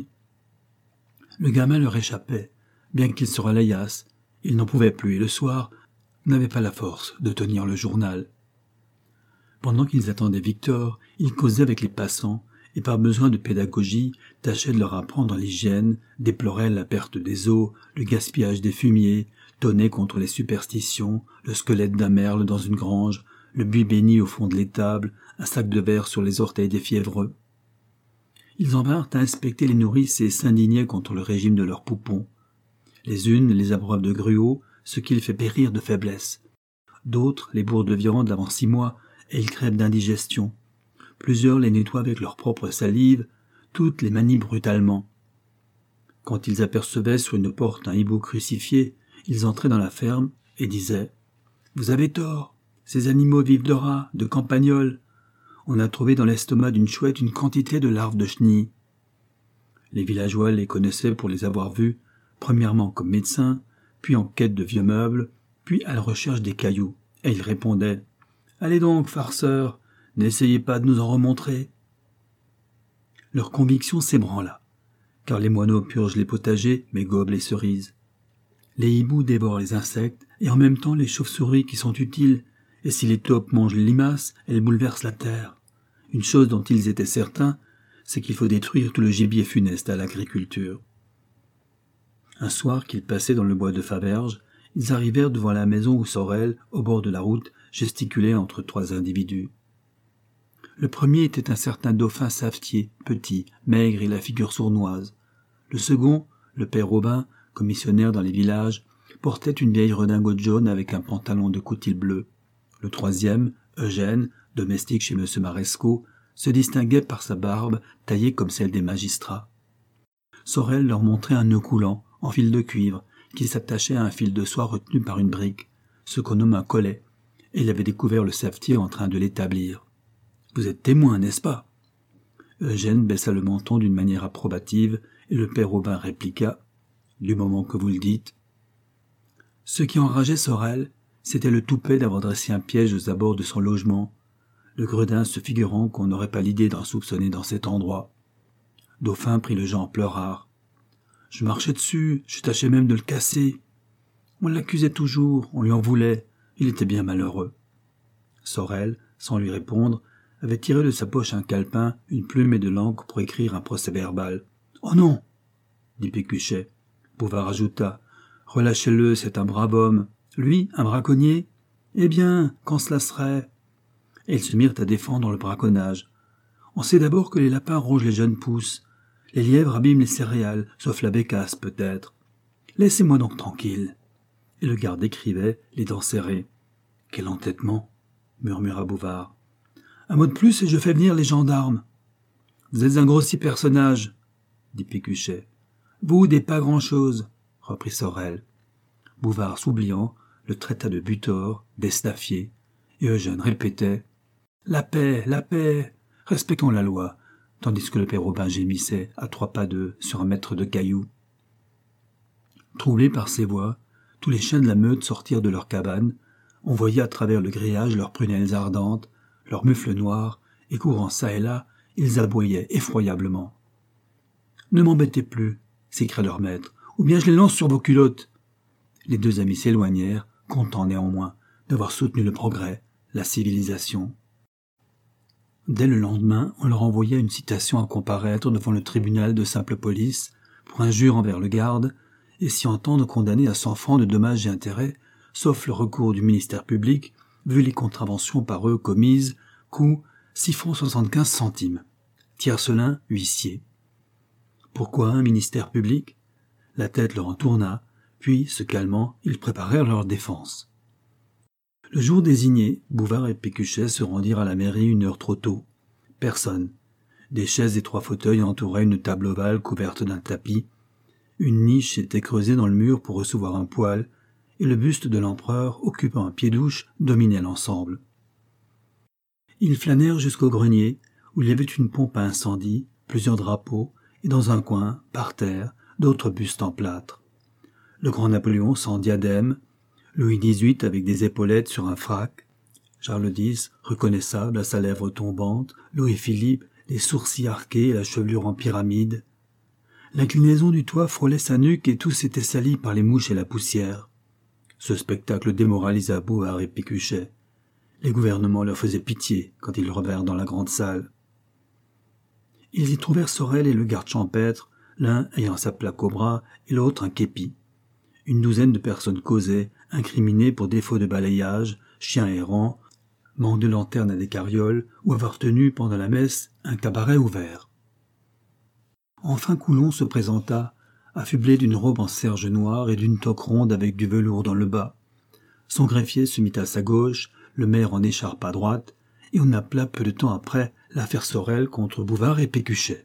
Le gamin leur échappait, bien qu'ils se relayassent. Ils n'en pouvaient plus et le soir n'avaient pas la force de tenir le journal. Pendant qu'ils attendaient Victor, ils causaient avec les passants et par besoin de pédagogie tâchaient de leur apprendre l'hygiène, déploraient la perte des eaux, le gaspillage des fumiers, tonnaient contre les superstitions, le squelette d'un merle dans une grange, le buis béni au fond de l'étable, un sac de verre sur les orteils des fiévreux. Ils en vinrent à inspecter les nourrices et s'indignaient contre le régime de leurs poupons. Les unes les abreuvent de gruau, ce qui les fait périr de faiblesse. D'autres les bourrent de viande avant six mois, et ils crèvent d'indigestion. Plusieurs les nettoient avec leur propre salive, toutes les manient brutalement. Quand ils apercevaient sur une porte un hibou crucifié, ils entraient dans la ferme et disaient « Vous avez tort, ces animaux vivent de rats, de campagnols. On a trouvé dans l'estomac d'une chouette une quantité de larves de chenilles. » Les villageois les connaissaient pour les avoir vus, premièrement comme médecins, puis en quête de vieux meubles, puis à la recherche des cailloux, et ils répondaient « Allez donc, farceurs, N'essayez pas de nous en remontrer. Leur conviction s'ébranla, car les moineaux purgent les potagers mais gobent les cerises. Les hiboux dévorent les insectes et en même temps les chauves-souris qui sont utiles, et si les taupes mangent les limaces, elles bouleversent la terre. Une chose dont ils étaient certains, c'est qu'il faut détruire tout le gibier funeste à l'agriculture. Un soir qu'ils passaient dans le bois de Faverges, ils arrivèrent devant la maison où Sorel, au bord de la route, gesticulait entre trois individus. Le premier était un certain dauphin savetier, petit, maigre et la figure sournoise. Le second, le père Robin, commissionnaire dans les villages, portait une vieille redingote jaune avec un pantalon de coutil bleu. Le troisième, Eugène, domestique chez M. Marescot, se distinguait par sa barbe taillée comme celle des magistrats. Sorel leur montrait un nœud coulant, en fil de cuivre, qui s'attachait à un fil de soie retenu par une brique, ce qu'on nomme un collet, et il avait découvert le savetier en train de l'établir. « Vous êtes témoin, n'est-ce pas ?» Eugène baissa le menton d'une manière approbative, et le père Robin répliqua « Du moment que vous le dites. » Ce qui enrageait Sorel, c'était le toupet d'avoir dressé un piège aux abords de son logement, le gredin se figurant qu'on n'aurait pas l'idée d'en soupçonner dans cet endroit. Dauphin prit le jeu en pleurard. « Je marchais dessus, je tâchais même de le casser. On l'accusait toujours, on lui en voulait, il était bien malheureux. » Sorel, sans lui répondre, avait tiré de sa poche un calepin, une plume et de l'encre pour écrire un procès-verbal. « Oh non !» dit Pécuchet. Bouvard ajouta. « Relâchez-le, c'est un brave homme. Lui, un braconnier ? Eh bien, quand cela serait ?» Et ils se mirent à défendre le braconnage. « On sait d'abord que les lapins rongent les jeunes pousses. Les lièvres abîment les céréales, sauf la bécasse peut-être. Laissez-moi donc tranquille. » Et le garde écrivait, les dents serrées. « Quel entêtement !» murmura Bouvard. « Un mot de plus et je fais venir les gendarmes. »« Vous êtes un grossier personnage, » dit Pécuchet. « Vous, des pas grand-chose, » reprit Sorel. Bouvard, s'oubliant, le traita de butor, d'estafier, et Eugène répétait « La paix, la paix, respectons la loi », tandis que le père Robin gémissait, à trois pas d'eux, sur un mètre de cailloux. Troublés par ces voix, tous les chiens de la meute sortirent de leur cabane. On voyait à travers le grillage leurs prunelles ardentes, leurs mufles noirs, et courant çà et là, ils aboyaient effroyablement. « Ne m'embêtez plus, » s'écria leur maître, « ou bien je les lance sur vos culottes. » Les deux amis s'éloignèrent, contents néanmoins d'avoir soutenu le progrès, la civilisation. Dès le lendemain, on leur envoyait une citation à comparaître devant le tribunal de simple police pour injure envers le garde, et s'y entendre condamner à cent francs de dommages et intérêts, sauf le recours du ministère public, vu les contraventions par eux commises, coût six francs soixante-quinze centimes. Tiercelin, huissier. Pourquoi un ministère public ? La tête leur en tourna, puis, se calmant, ils préparèrent leur défense. Le jour désigné, Bouvard et Pécuchet se rendirent à la mairie une heure trop tôt. Personne. Des chaises et trois fauteuils entouraient une table ovale couverte d'un tapis. Une niche était creusée dans le mur pour recevoir un poêle, et le buste de l'empereur, occupant un pied-douche, dominait l'ensemble. Ils flânèrent jusqu'au grenier, où il y avait une pompe à incendie, plusieurs drapeaux, et dans un coin, par terre, d'autres bustes en plâtre. Le grand Napoléon sans diadème, Louis dix-huit avec des épaulettes sur un frac, Charles dix, reconnaissable à sa lèvre tombante, Louis-Philippe, les sourcils arqués et la chevelure en pyramide. L'inclinaison du toit frôlait sa nuque et tous étaient salis par les mouches et la poussière. Ce spectacle démoralisa Bouvard et Pécuchet. Les gouvernements leur faisaient pitié quand ils revinrent dans la grande salle. Ils y trouvèrent Sorel et le garde champêtre, l'un ayant sa plaque au bras et l'autre un képi. Une douzaine de personnes causaient, incriminées pour défaut de balayage, chiens errants, manque de lanterne à des carrioles ou avoir tenu pendant la messe un cabaret ouvert. Enfin Coulon se présenta, affublé d'une robe en serge noire et d'une toque ronde avec du velours dans le bas. Son greffier se mit à sa gauche, le maire en écharpe à droite, et on appela peu de temps après l'affaire Sorel contre Bouvard et Pécuchet.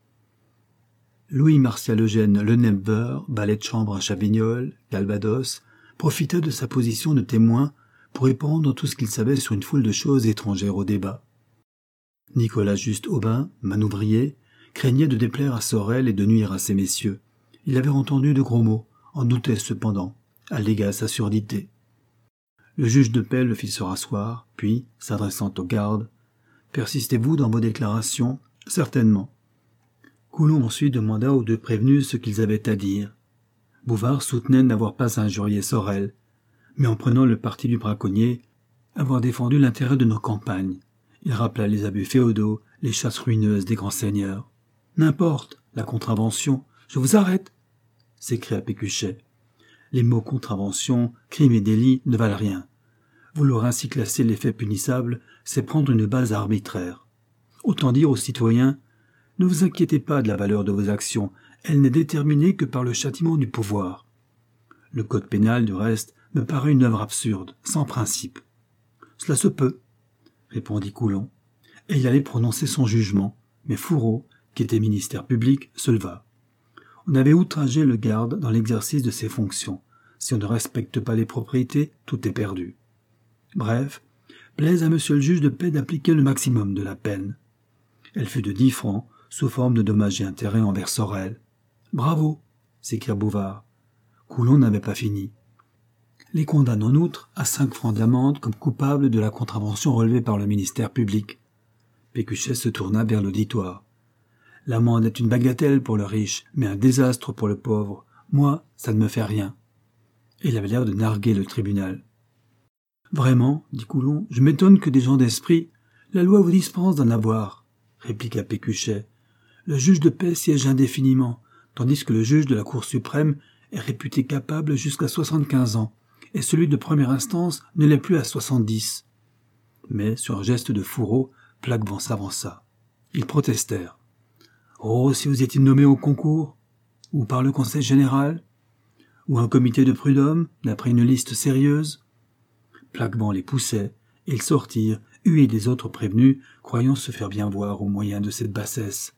Louis Martial Eugène Le Nebveur, valet de chambre à Chavignols, Calvados, profita de sa position de témoin pour répandre tout ce qu'il savait sur une foule de choses étrangères au débat. Nicolas Juste Aubin, manouvrier, craignait de déplaire à Sorel et de nuire à ces messieurs. Il avait entendu de gros mots, en doutait cependant, allégua sa surdité. Le juge de paix le fit se rasseoir, puis, s'adressant aux gardes, Persistez-vous dans vos déclarations? Certainement. Coulon ensuite demanda aux deux prévenus ce qu'ils avaient à dire. Bouvard soutenait n'avoir pas injurié Sorel, mais en prenant le parti du braconnier, avoir défendu l'intérêt de nos campagnes. Il rappela les abus féodaux, les chasses ruineuses des grands seigneurs. « N'importe, la contravention, je vous arrête !» s'écria Pécuchet. Les mots contravention, crime et délit ne valent rien. Vouloir ainsi classer les faits punissables, c'est prendre une base arbitraire. Autant dire aux citoyens, ne vous inquiétez pas de la valeur de vos actions, elle n'est déterminée que par le châtiment du pouvoir. Le code pénal, du reste, me paraît une œuvre absurde, sans principe. Cela se peut, répondit Coulon, et il allait prononcer son jugement, mais Fourreau, qui était ministère public, se leva. On avait outragé le garde dans l'exercice de ses fonctions. Si on ne respecte pas les propriétés, tout est perdu. Bref, plaise à monsieur le juge de paix d'appliquer le maximum de la peine. Elle fut de dix francs, sous forme de dommages et intérêts envers Sorel. « Bravo !» s'écria Bouvard. Coulon n'avait pas fini. Les condamne en outre à cinq francs d'amende comme coupables de la contravention relevée par le ministère public. Pécuchet se tourna vers l'auditoire. « L'amende est une bagatelle pour le riche, mais un désastre pour le pauvre. Moi, ça ne me fait rien. » Et il avait l'air de narguer le tribunal. « Vraiment, dit Coulon, je m'étonne que des gens d'esprit... La loi vous dispense d'en avoir, répliqua Pécuchet. Le juge de paix siège indéfiniment, tandis que le juge de la Cour suprême est réputé capable jusqu'à soixante-quinze ans, et celui de première instance ne l'est plus à soixante-dix. Mais, sur un geste de Fourreau, Plaquevent s'avança. Ils protestèrent. « Oh, si vous étiez nommé au concours, ou par le conseil général, ou un comité de prud'homme, d'après une liste sérieuse ?» Plaquevent les poussait, et ils sortirent, hués des autres prévenus, croyant se faire bien voir au moyen de cette bassesse.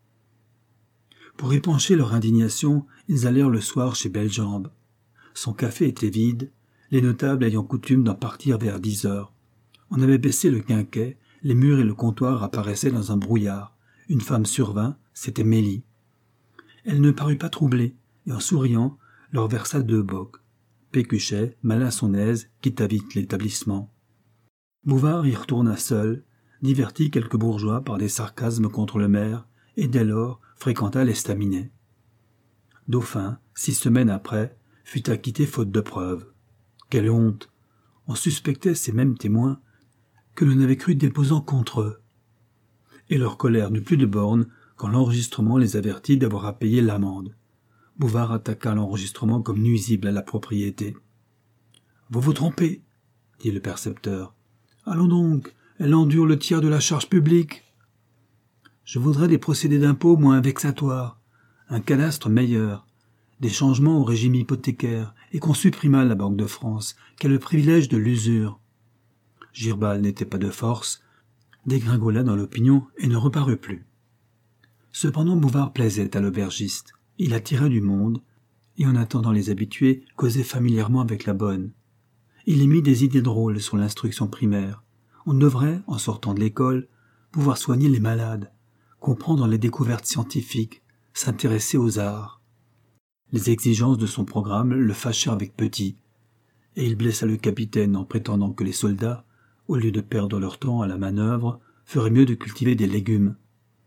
Pour épancher leur indignation, ils allèrent le soir chez Bellemare. Son café était vide, les notables ayant coutume d'en partir vers dix heures. On avait baissé le quinquet, les murs et le comptoir apparaissaient dans un brouillard. Une femme survint, c'était Mélie. Elle ne parut pas troublée, et en souriant, leur versa deux bocs. Pécuchet, mal à son aise, quitta vite l'établissement. Bouvard y retourna seul, divertit quelques bourgeois par des sarcasmes contre le maire, et dès lors fréquenta l'estaminet. Dauphin, six semaines après, fut acquitté faute de preuves. Quelle honte! On suspectait ces mêmes témoins que l'on avait cru déposant contre eux. Et leur colère n'eut plus de bornes quand l'enregistrement les avertit d'avoir à payer l'amende. Bouvard attaqua l'enregistrement comme nuisible à la propriété. « Vous vous trompez, » dit le percepteur. « Allons donc, elle endure le tiers de la charge publique. Je voudrais des procédés d'impôt moins vexatoires, un cadastre meilleur, des changements au régime hypothécaire, et qu'on supprimât la Banque de France, qui a le privilège de l'usure. » Girbal n'était pas de force, dégringola dans l'opinion et ne reparut plus. Cependant Bouvard plaisait à l'aubergiste. Il attirait du monde, et en attendant les habitués, causait familièrement avec la bonne. Il émit des idées drôles sur l'instruction primaire. On devrait, en sortant de l'école, pouvoir soigner les malades, comprendre les découvertes scientifiques, s'intéresser aux arts. Les exigences de son programme le fâchèrent avec Petit, et il blessa le capitaine en prétendant que les soldats, au lieu de perdre leur temps à la manœuvre, feraient mieux de cultiver des légumes.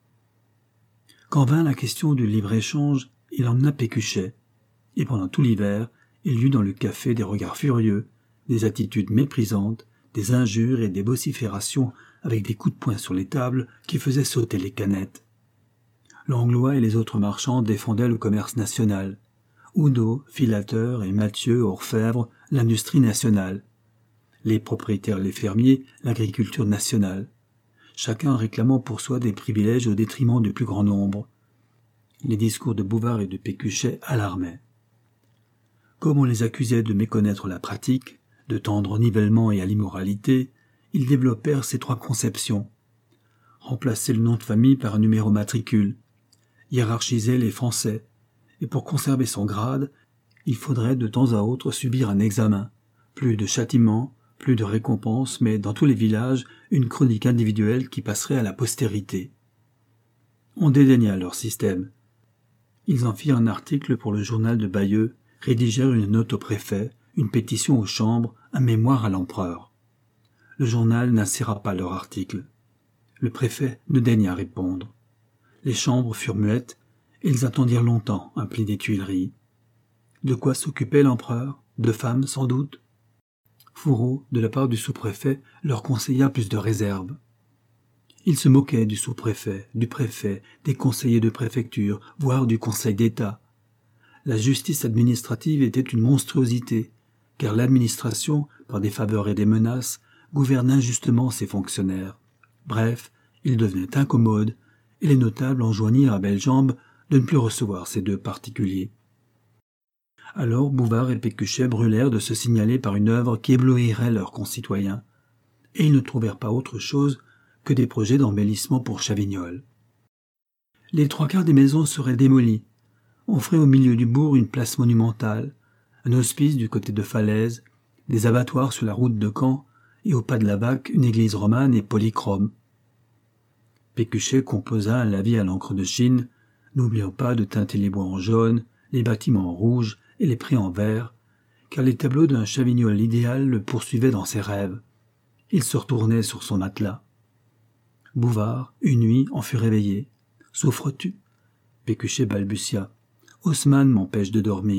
Quand vint la question du libre-échange, il emmena Pécuchet, et pendant tout l'hiver, il y eut dans le café des regards furieux, des attitudes méprisantes, des injures et des vociférations avec des coups de poing sur les tables qui faisaient sauter les canettes. Langlois et les autres marchands défendaient le commerce national. Oudot, filateur, et Mathieu, orfèvre, l'industrie nationale. Les propriétaires, les fermiers, l'agriculture nationale. Chacun réclamant pour soi des privilèges au détriment du plus grand nombre. Les discours de Bouvard et de Pécuchet alarmaient. Comme on les accusait de méconnaître la pratique, de tendre au nivellement et à l'immoralité, ils développèrent ces trois conceptions. Remplacer le nom de famille par un numéro matricule, hiérarchiser les Français, et pour conserver son grade, il faudrait de temps à autre subir un examen, plus de châtiment, plus de récompense, mais dans tous les villages, une chronique individuelle qui passerait à la postérité. On dédaigna leur système. Ils en firent un article pour le journal de Bayeux, rédigèrent une note au préfet, une pétition aux chambres, un mémoire à l'empereur. Le journal n'inséra pas leur article. Le préfet ne daigna répondre. Les chambres furent muettes, et ils attendirent longtemps un pli des Tuileries. De quoi s'occupait l'empereur? De femmes, sans doute? Fourreau, de la part du sous-préfet, leur conseilla plus de réserve. Il se moquait du sous-préfet, du préfet, des conseillers de préfecture, voire du Conseil d'État. La justice administrative était une monstruosité, car l'administration, par des faveurs et des menaces, gouverne injustement ses fonctionnaires. Bref, il devenait incommode, et les notables enjoignirent à Bellemare de ne plus recevoir ces deux particuliers. Alors Bouvard et Pécuchet brûlèrent de se signaler par une œuvre qui éblouirait leurs concitoyens, et ils ne trouvèrent pas autre chose que des projets d'embellissement pour Chavignoles. Les trois quarts des maisons seraient démolies. On ferait au milieu du bourg une place monumentale, un hospice du côté de Falaise, des abattoirs sur la route de Caen, et au pas de la Vaque une église romane et polychrome. Pécuchet composa un lavis à l'encre de Chine, n'oubliant pas de teinter les bois en jaune, les bâtiments en rouge et les prés en vert, car les tableaux d'un Chavignol idéal le poursuivaient dans ses rêves. Il se retournait sur son matelas. Bouvard, une nuit, en fut réveillé. « Souffres-tu » Pécuchet balbutia. « Haussmann m'empêche de dormir. »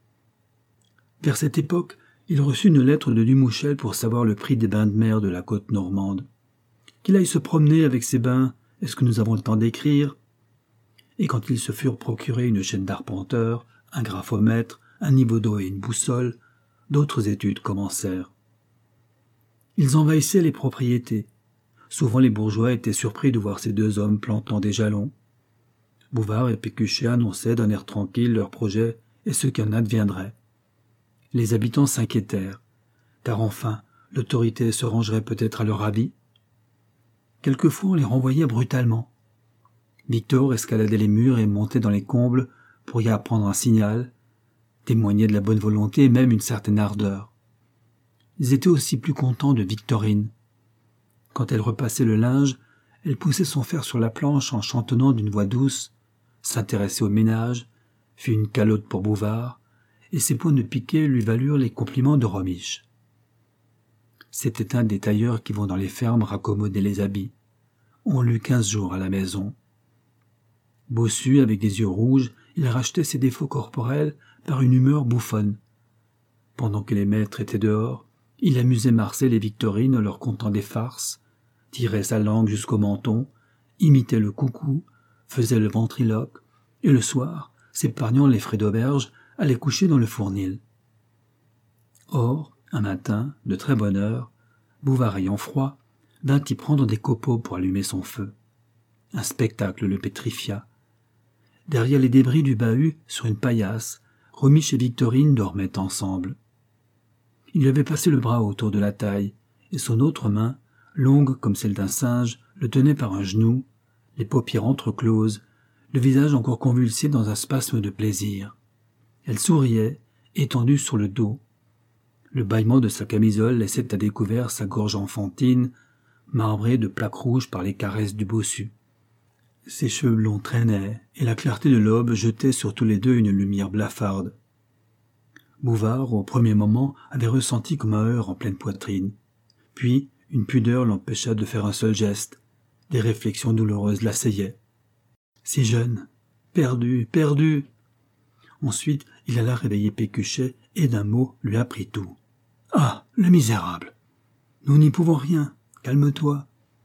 Vers cette époque, il reçut une lettre de Dumouchel pour savoir le prix des bains de mer de la côte normande. Qu'il aille se promener avec ses bains, est-ce que nous avons le temps d'écrire? Et quand ils se furent procurés une chaîne d'arpenteur, un graphomètre, un niveau d'eau et une boussole, d'autres études commencèrent. Ils envahissaient les propriétés. Souvent les bourgeois étaient surpris de voir ces deux hommes plantant des jalons. Bouvard et Pécuchet annonçaient d'un air tranquille leurs projets et ce qui en adviendrait. Les habitants s'inquiétèrent, car enfin l'autorité se rangerait peut-être à leur avis. Quelquefois on les renvoyait brutalement. Victor escaladait les murs et montait dans les combles pour y apprendre un signal, témoignait de la bonne volonté et même une certaine ardeur. Ils étaient aussi plus contents de Victorine. Quand elle repassait le linge, elle poussait son fer sur la planche en chantonnant d'une voix douce, s'intéressait au ménage, fit une calotte pour Bouvard, et ses points de piquet lui valurent les compliments de Romiche. C'était un des tailleurs qui vont dans les fermes raccommoder les habits. On l'eut quinze jours à la maison. Bossu, avec des yeux rouges, il rachetait ses défauts corporels par une humeur bouffonne. Pendant que les maîtres étaient dehors, il amusait Marcel et Victorine en leur contant des farces, tirait sa langue jusqu'au menton, imitait le coucou, faisait le ventriloque, et le soir, s'épargnant les frais d'auberge, allait coucher dans le fournil. Or, un matin, de très bonne heure, Bouvard ayant froid, vint y prendre des copeaux pour allumer son feu. Un spectacle le pétrifia. Derrière les débris du bahut, sur une paillasse, Romiche et Victorine dormaient ensemble. Il lui avait passé le bras autour de la taille, et son autre main, longue comme celle d'un singe, le tenait par un genou, les paupières entrecloses, le visage encore convulsé dans un spasme de plaisir. Elle souriait, étendue sur le dos. Le bâillement de sa camisole laissait à découvert sa gorge enfantine, marbrée de plaques rouges par les caresses du bossu. Ses cheveux blonds traînaient, et la clarté de l'aube jetait sur tous les deux une lumière blafarde. Bouvard, au premier moment, avait ressenti comme un heurt en pleine poitrine. Puis, une pudeur l'empêcha de faire un seul geste. Des réflexions douloureuses l'assaillaient. Si jeune, perdu, perdu. Ensuite, il alla réveiller Pécuchet et d'un mot lui apprit tout. « Ah, le misérable! Nous n'y pouvons rien, calme-toi. »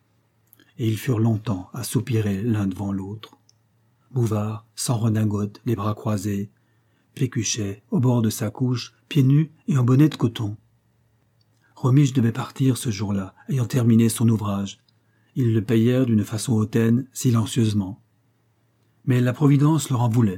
Et ils furent longtemps à soupirer l'un devant l'autre. Bouvard, sans redingote, les bras croisés, Pécuchet, au bord de sa couche, pieds nus et en bonnet de coton. Romiche devait partir ce jour-là, ayant terminé son ouvrage. Ils le payèrent d'une façon hautaine, silencieusement. Mais la Providence leur en voulait.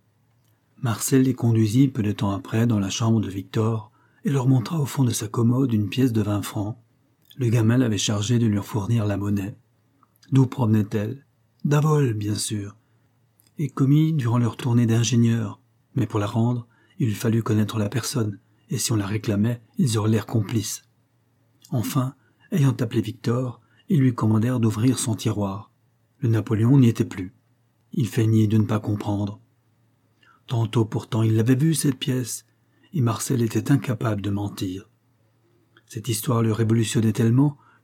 Marcel les conduisit peu de temps après dans la chambre de Victor et leur montra au fond de sa commode une pièce de vingt francs. Le gamin l'avait chargé de lui fournir la monnaie. D'où provenait-elle? D'un vol, bien sûr, et commis durant leur tournée d'ingénieur. Mais pour la rendre, il eût fallu connaître la personne, et si on la réclamait, ils auraient l'air complices. Enfin, ayant appelé Victor, ils lui commandèrent d'ouvrir son tiroir. Le Napoléon n'y était plus. Il feignit de ne pas comprendre. Tantôt pourtant il l'avait vue, cette pièce, et Marcel était incapable de mentir. Cette histoire le révolutionnait tellement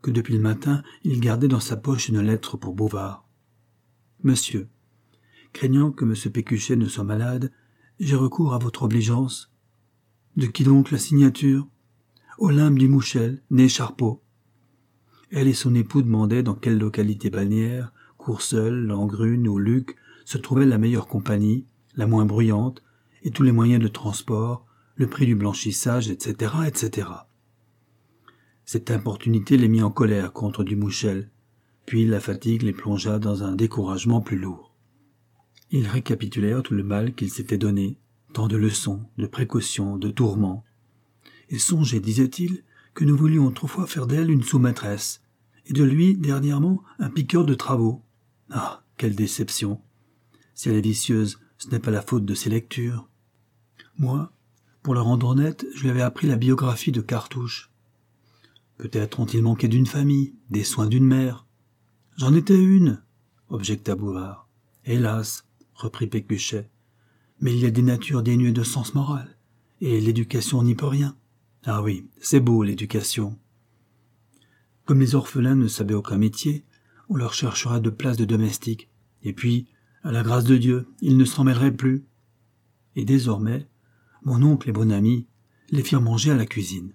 que depuis le matin il gardait dans sa poche une lettre pour Bouvard. « Monsieur, craignant que M. Pécuchet ne soit malade, j'ai recours à votre obligeance. »« De qui donc la signature ?»« Olympe Dumouchel, née Charpeau. » Elle et son époux demandaient dans quelle localité balnéaire, Courseulles, Langrune ou Luc, se trouvait la meilleure compagnie, la moins bruyante, et tous les moyens de transport, le prix du blanchissage, et cetera, et cetera. Cette importunité les mit en colère contre Dumouchel, puis la fatigue les plongea dans un découragement plus lourd. Ils récapitulèrent tout le mal qu'ils s'étaient donné, tant de leçons, de précautions, de tourments. Et songez, disait-il, que nous voulions autrefois faire d'elle une sous-maîtresse, et de lui, dernièrement, un piqueur de travaux. Ah, quelle déception! Si elle est vicieuse, ce n'est pas la faute de ses lectures. Moi, pour le rendre honnête, je lui avais appris la biographie de Cartouche. Peut-être ont-ils manqué d'une famille, des soins d'une mère. J'en étais une, objecta Bouvard. Hélas, reprit Pécuchet, mais il y a des natures dénuées de sens moral, et l'éducation n'y peut rien. Ah oui, c'est beau l'éducation. Comme les orphelins ne savaient aucun métier, on leur cherchera de places de domestiques, et puis, à la grâce de Dieu, ils ne s'en mêleraient plus. Et désormais, mon oncle et bon ami les firent manger à la cuisine.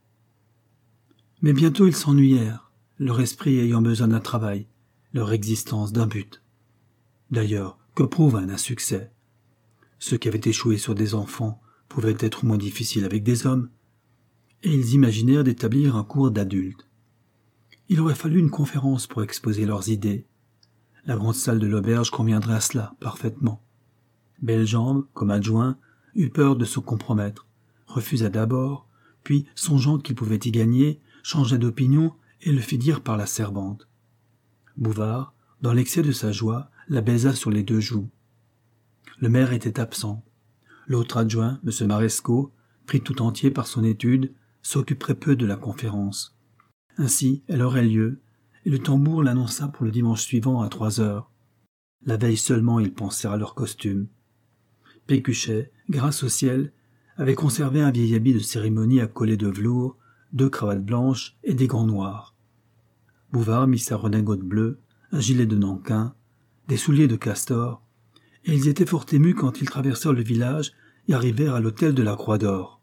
Mais bientôt ils s'ennuyèrent, leur esprit ayant besoin d'un travail, leur existence d'un but. D'ailleurs, que prouve un insuccès? Ceux qui avaient échoué sur des enfants pouvaient être moins difficiles avec des hommes, et ils imaginèrent d'établir un cours d'adultes. Il aurait fallu une conférence pour exposer leurs idées. La grande salle de l'auberge conviendrait à cela parfaitement. Bellemare, comme adjoint, eut peur de se compromettre, refusa d'abord, puis, songeant qu'il pouvait y gagner, changea d'opinion et le fit dire par la servante. Bouvard, dans l'excès de sa joie, la baisa sur les deux joues. Le maire était absent. L'autre adjoint, M. Marescot, pris tout entier par son étude, s'occuperait peu de la conférence. Ainsi, elle aurait lieu, et le tambour l'annonça pour le dimanche suivant à trois heures. La veille seulement, ils pensèrent à leur costume. Pécuchet, grâce au ciel, avait conservé un vieil habit de cérémonie à collet de velours, deux cravates blanches et des gants noirs. Bouvard mit sa redingote bleue, un gilet de nankin, des souliers de castor, et ils étaient fort émus quand ils traversèrent le village et arrivèrent à l'hôtel de la Croix d'Or.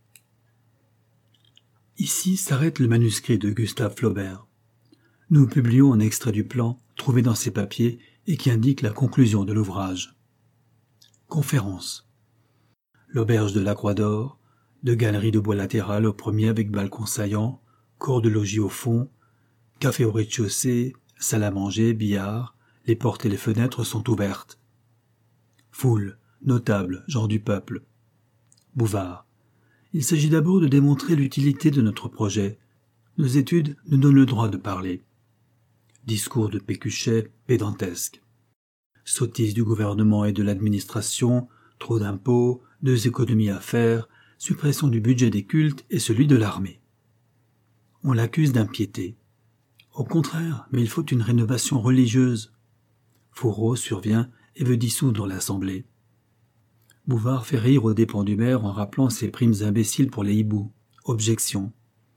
Ici s'arrête le manuscrit de Gustave Flaubert. Nous publions un extrait du plan trouvé dans ces papiers et qui indique la conclusion de l'ouvrage. Conférence. L'auberge de la Croix d'Or, deux galeries de bois latérales au premier avec balcon saillant, corps de logis au fond, café au rez-de-chaussée, salle à manger, billard, les portes et les fenêtres sont ouvertes. Foule, notable, gens du peuple. Bouvard. Il s'agit d'abord de démontrer l'utilité de notre projet. Nos études nous donnent le droit de parler. Discours de Pécuchet, pédantesque. Sottise du gouvernement et de l'administration, trop d'impôts, deux économies à faire, suppression du budget des cultes et celui de l'armée. On l'accuse d'impiété. Au contraire, mais il faut une rénovation religieuse. Fourreau survient et veut dissoudre l'Assemblée. Bouvard fait rire aux dépens du maire en rappelant ses primes imbéciles pour les hiboux. Objection.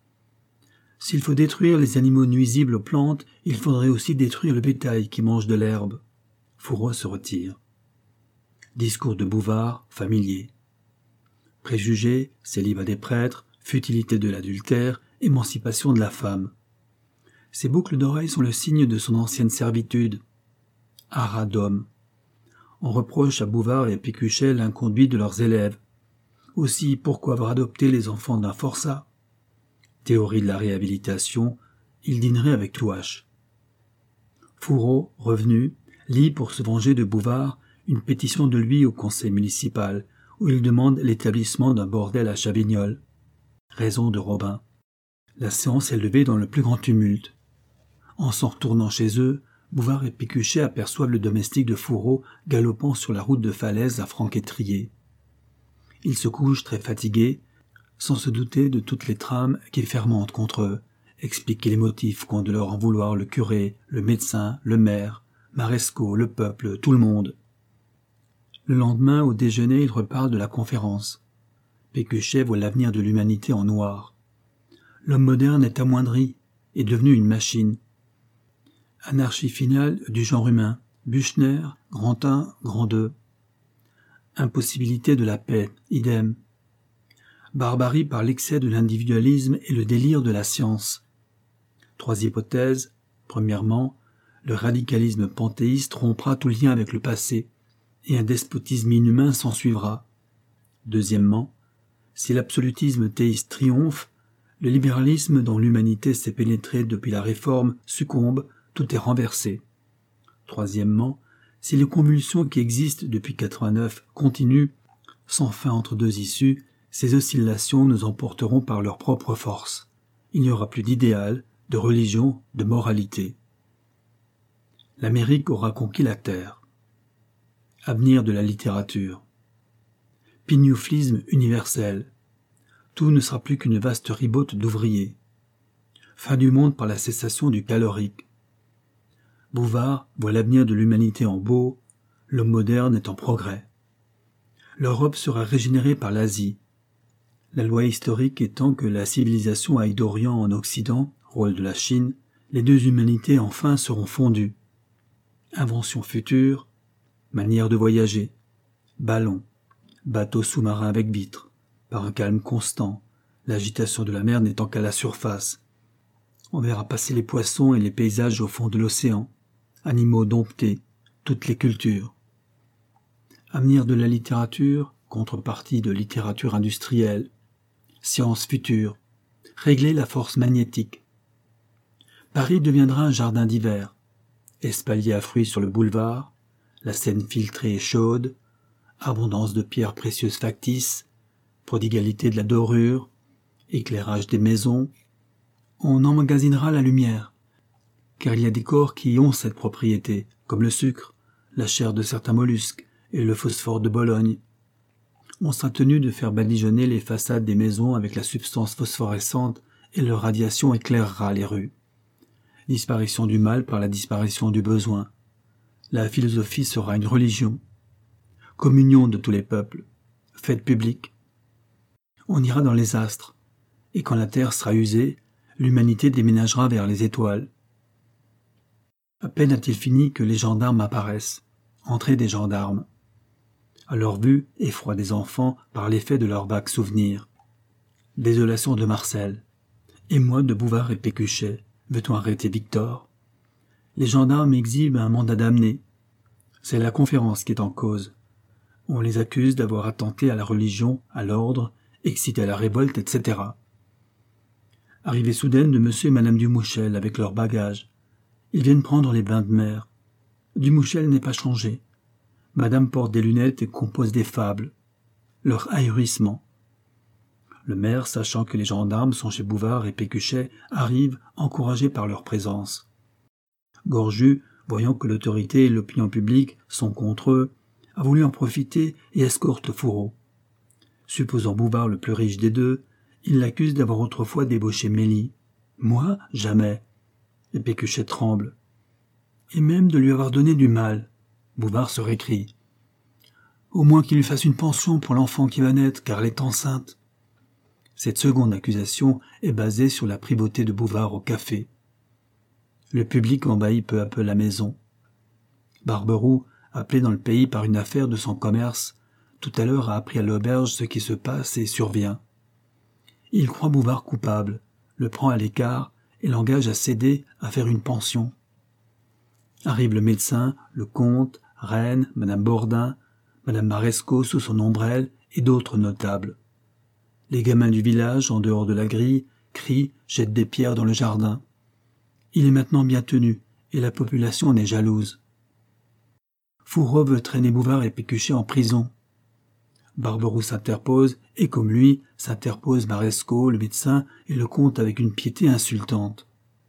S'il faut détruire les animaux nuisibles aux plantes, il faudrait aussi détruire le bétail qui mange de l'herbe. Fourreau se retire. Discours de Bouvard, familier. Préjugés, célibat des prêtres, futilité de l'adultère, émancipation de la femme. Ces boucles d'oreilles sont le signe de son ancienne servitude. Haras d'homme. On reproche à Bouvard et à Pécuchet l'inconduite de leurs élèves. Aussi, pourquoi avoir adopté les enfants d'un forçat? Théorie de la réhabilitation, il dînerait avec Touache. Fourreau, revenu, lit pour se venger de Bouvard une pétition de lui au conseil municipal, où il demande l'établissement d'un bordel à Chavignol. Raison de Robin. La séance est levée dans le plus grand tumulte. En s'en retournant chez eux, Bouvard et Pécuchet aperçoivent le domestique de Fourreau galopant sur la route de Falaise à Franc-Étrier. Ils se couchent très fatigués, sans se douter de toutes les trames qui fermentent contre eux, expliquer les motifs qu'ont de leur en vouloir le curé, le médecin, le maire, Marescot, le peuple, tout le monde. Le lendemain, au déjeuner, ils reparlent de la conférence. Pécuchet voit l'avenir de l'humanité en noir. L'homme moderne est amoindri, est devenue une machine. Anarchie finale du genre humain. Büchner, grand un, grand deux. Impossibilité de la paix, idem. Barbarie par l'excès de l'individualisme et le délire de la science. Trois hypothèses. Premièrement, le radicalisme panthéiste rompra tout lien avec le passé, et un despotisme inhumain s'ensuivra. Deuxièmement, si l'absolutisme théiste triomphe, le libéralisme dont l'humanité s'est pénétrée depuis la Réforme succombe, tout est renversé. Troisièmement, si les convulsions qui existent depuis quatre-vingt-neuf continuent, sans fin entre deux issues, ces oscillations nous emporteront par leur propre force. Il n'y aura plus d'idéal, de religion, de moralité. L'Amérique aura conquis la Terre. Avenir de la littérature. Pignouflisme universel. Tout ne sera plus qu'une vaste ribote d'ouvriers. Fin du monde par la cessation du calorique. Bouvard voit l'avenir de l'humanité en beau, l'homme moderne est en progrès. L'Europe sera régénérée par l'Asie. La loi historique étant que la civilisation aille d'Orient en Occident, rôle de la Chine, les deux humanités enfin seront fondues. Invention future, manière de voyager, ballon, bateau sous-marin avec vitres, par un calme constant, l'agitation de la mer n'étant qu'à la surface. On verra passer les poissons et les paysages au fond de l'océan, animaux domptés, toutes les cultures. Avenir de la littérature, contrepartie de littérature industrielle, science future, régler la force magnétique. Paris deviendra un jardin d'hiver, espalier à fruits sur le boulevard, la Seine filtrée et chaude, abondance de pierres précieuses factices, prodigalité de la dorure, éclairage des maisons. On emmagasinera la lumière, car il y a des corps qui ont cette propriété, comme le sucre, la chair de certains mollusques et le phosphore de Bologne. On sera tenu de faire badigeonner les façades des maisons avec la substance phosphorescente et leur radiation éclairera les rues. Disparition du mal par la disparition du besoin. La philosophie sera une religion. Communion de tous les peuples. Fête publique. On ira dans les astres, et quand la terre sera usée, l'humanité déménagera vers les étoiles. À peine a-t-il fini que les gendarmes apparaissent. Entrée des gendarmes. À leur vue, effroi des enfants par l'effet de leurs vagues souvenirs. Désolation de Marcel. Émoi de Bouvard et Pécuchet. Veut-on arrêter Victor? Les gendarmes exhibent un mandat d'amener. C'est la conférence qui est en cause. On les accuse d'avoir attenté à la religion, à l'ordre, excité à la révolte, et cetera. Arrivée soudaine de monsieur et madame Dumouchel avec leurs bagages. Ils viennent prendre les bains de mer. Dumouchel n'est pas changé. Madame porte des lunettes et compose des fables. Leur ahurissement. Le maire, sachant que les gendarmes sont chez Bouvard et Pécuchet, arrive, encouragé par leur présence. Gorju, voyant que l'autorité et l'opinion publique sont contre eux, a voulu en profiter et escorte Fourreau. Supposant Bouvard le plus riche des deux, il l'accuse d'avoir autrefois débauché Mélie. Moi, jamais. Et Pécuchet tremble. Et même de lui avoir donné du mal. Bouvard se récrie. Au moins qu'il lui fasse une pension pour l'enfant qui va naître, car elle est enceinte. Cette seconde accusation est basée sur la privauté de Bouvard au café. Le public envahit peu à peu la maison. Barberoux, appelé dans le pays par une affaire de son commerce, tout à l'heure a appris à l'auberge ce qui se passe et survient. Il croit Bouvard coupable, le prend à l'écart et l'engage à céder à faire une pension. Arrive le médecin, le comte, Reine, madame Bordin, madame Marescot sous son ombrelle et d'autres notables. Les gamins du village, en dehors de la grille, crient, jettent des pierres dans le jardin. Il est maintenant bien tenu, et la population en est jalouse. Fourreau veut traîner Bouvard et Pécuchet en prison. Barberoux s'interpose, et comme lui, s'interpose Marescot, le médecin, et le comte avec une piété insultante.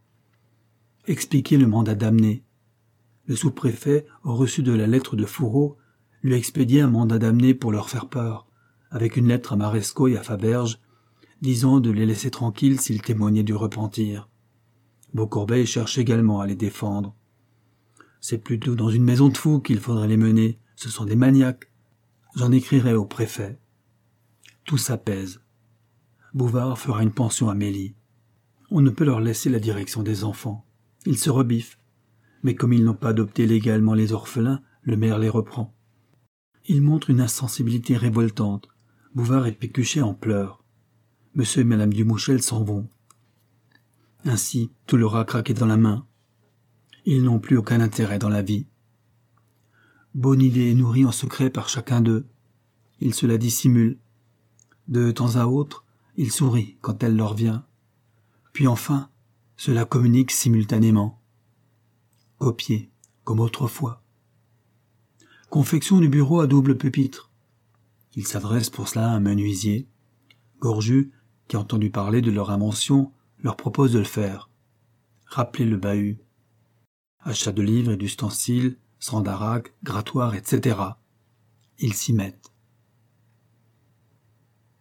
Expliquer le mandat d'amener. Le sous-préfet, au reçu de la lettre de Fourreau, lui a expédié un mandat d'amener pour leur faire peur, avec une lettre à Marescot et à Faberge, disant de les laisser tranquilles s'ils témoignaient du repentir. Beaucorbeil cherche également à les défendre. C'est plutôt dans une maison de fous qu'il faudrait les mener, ce sont des maniaques. J'en écrirai au préfet. Tout s'apaise. Bouvard fera une pension à Mélie. On ne peut leur laisser la direction des enfants. Ils se rebiffent. Mais comme ils n'ont pas adopté légalement les orphelins, le maire les reprend. Ils montrent une insensibilité révoltante. Bouvard et Pécuchet en pleurent. Monsieur et madame Dumouchel s'en vont. Ainsi, tout leur a craqué dans la main. Ils n'ont plus aucun intérêt dans la vie. Bonne idée est nourrie en secret par chacun d'eux. Ils se la dissimulent. De temps à autre, ils sourient quand elle leur vient. Puis enfin, cela communique simultanément. Copier, comme autrefois. Confection du bureau à double pupitre. Il s'adresse pour cela à un menuisier. Gorju, qui a entendu parler de leur invention, leur propose de le faire. Rappelez le bahut. Achat de livres et d'ustensiles, sandarac, grattoir, et cetera. Ils s'y mettent.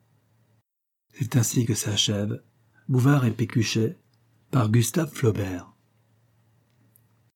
C'est ainsi que s'achève Bouvard et Pécuchet par Gustave Flaubert.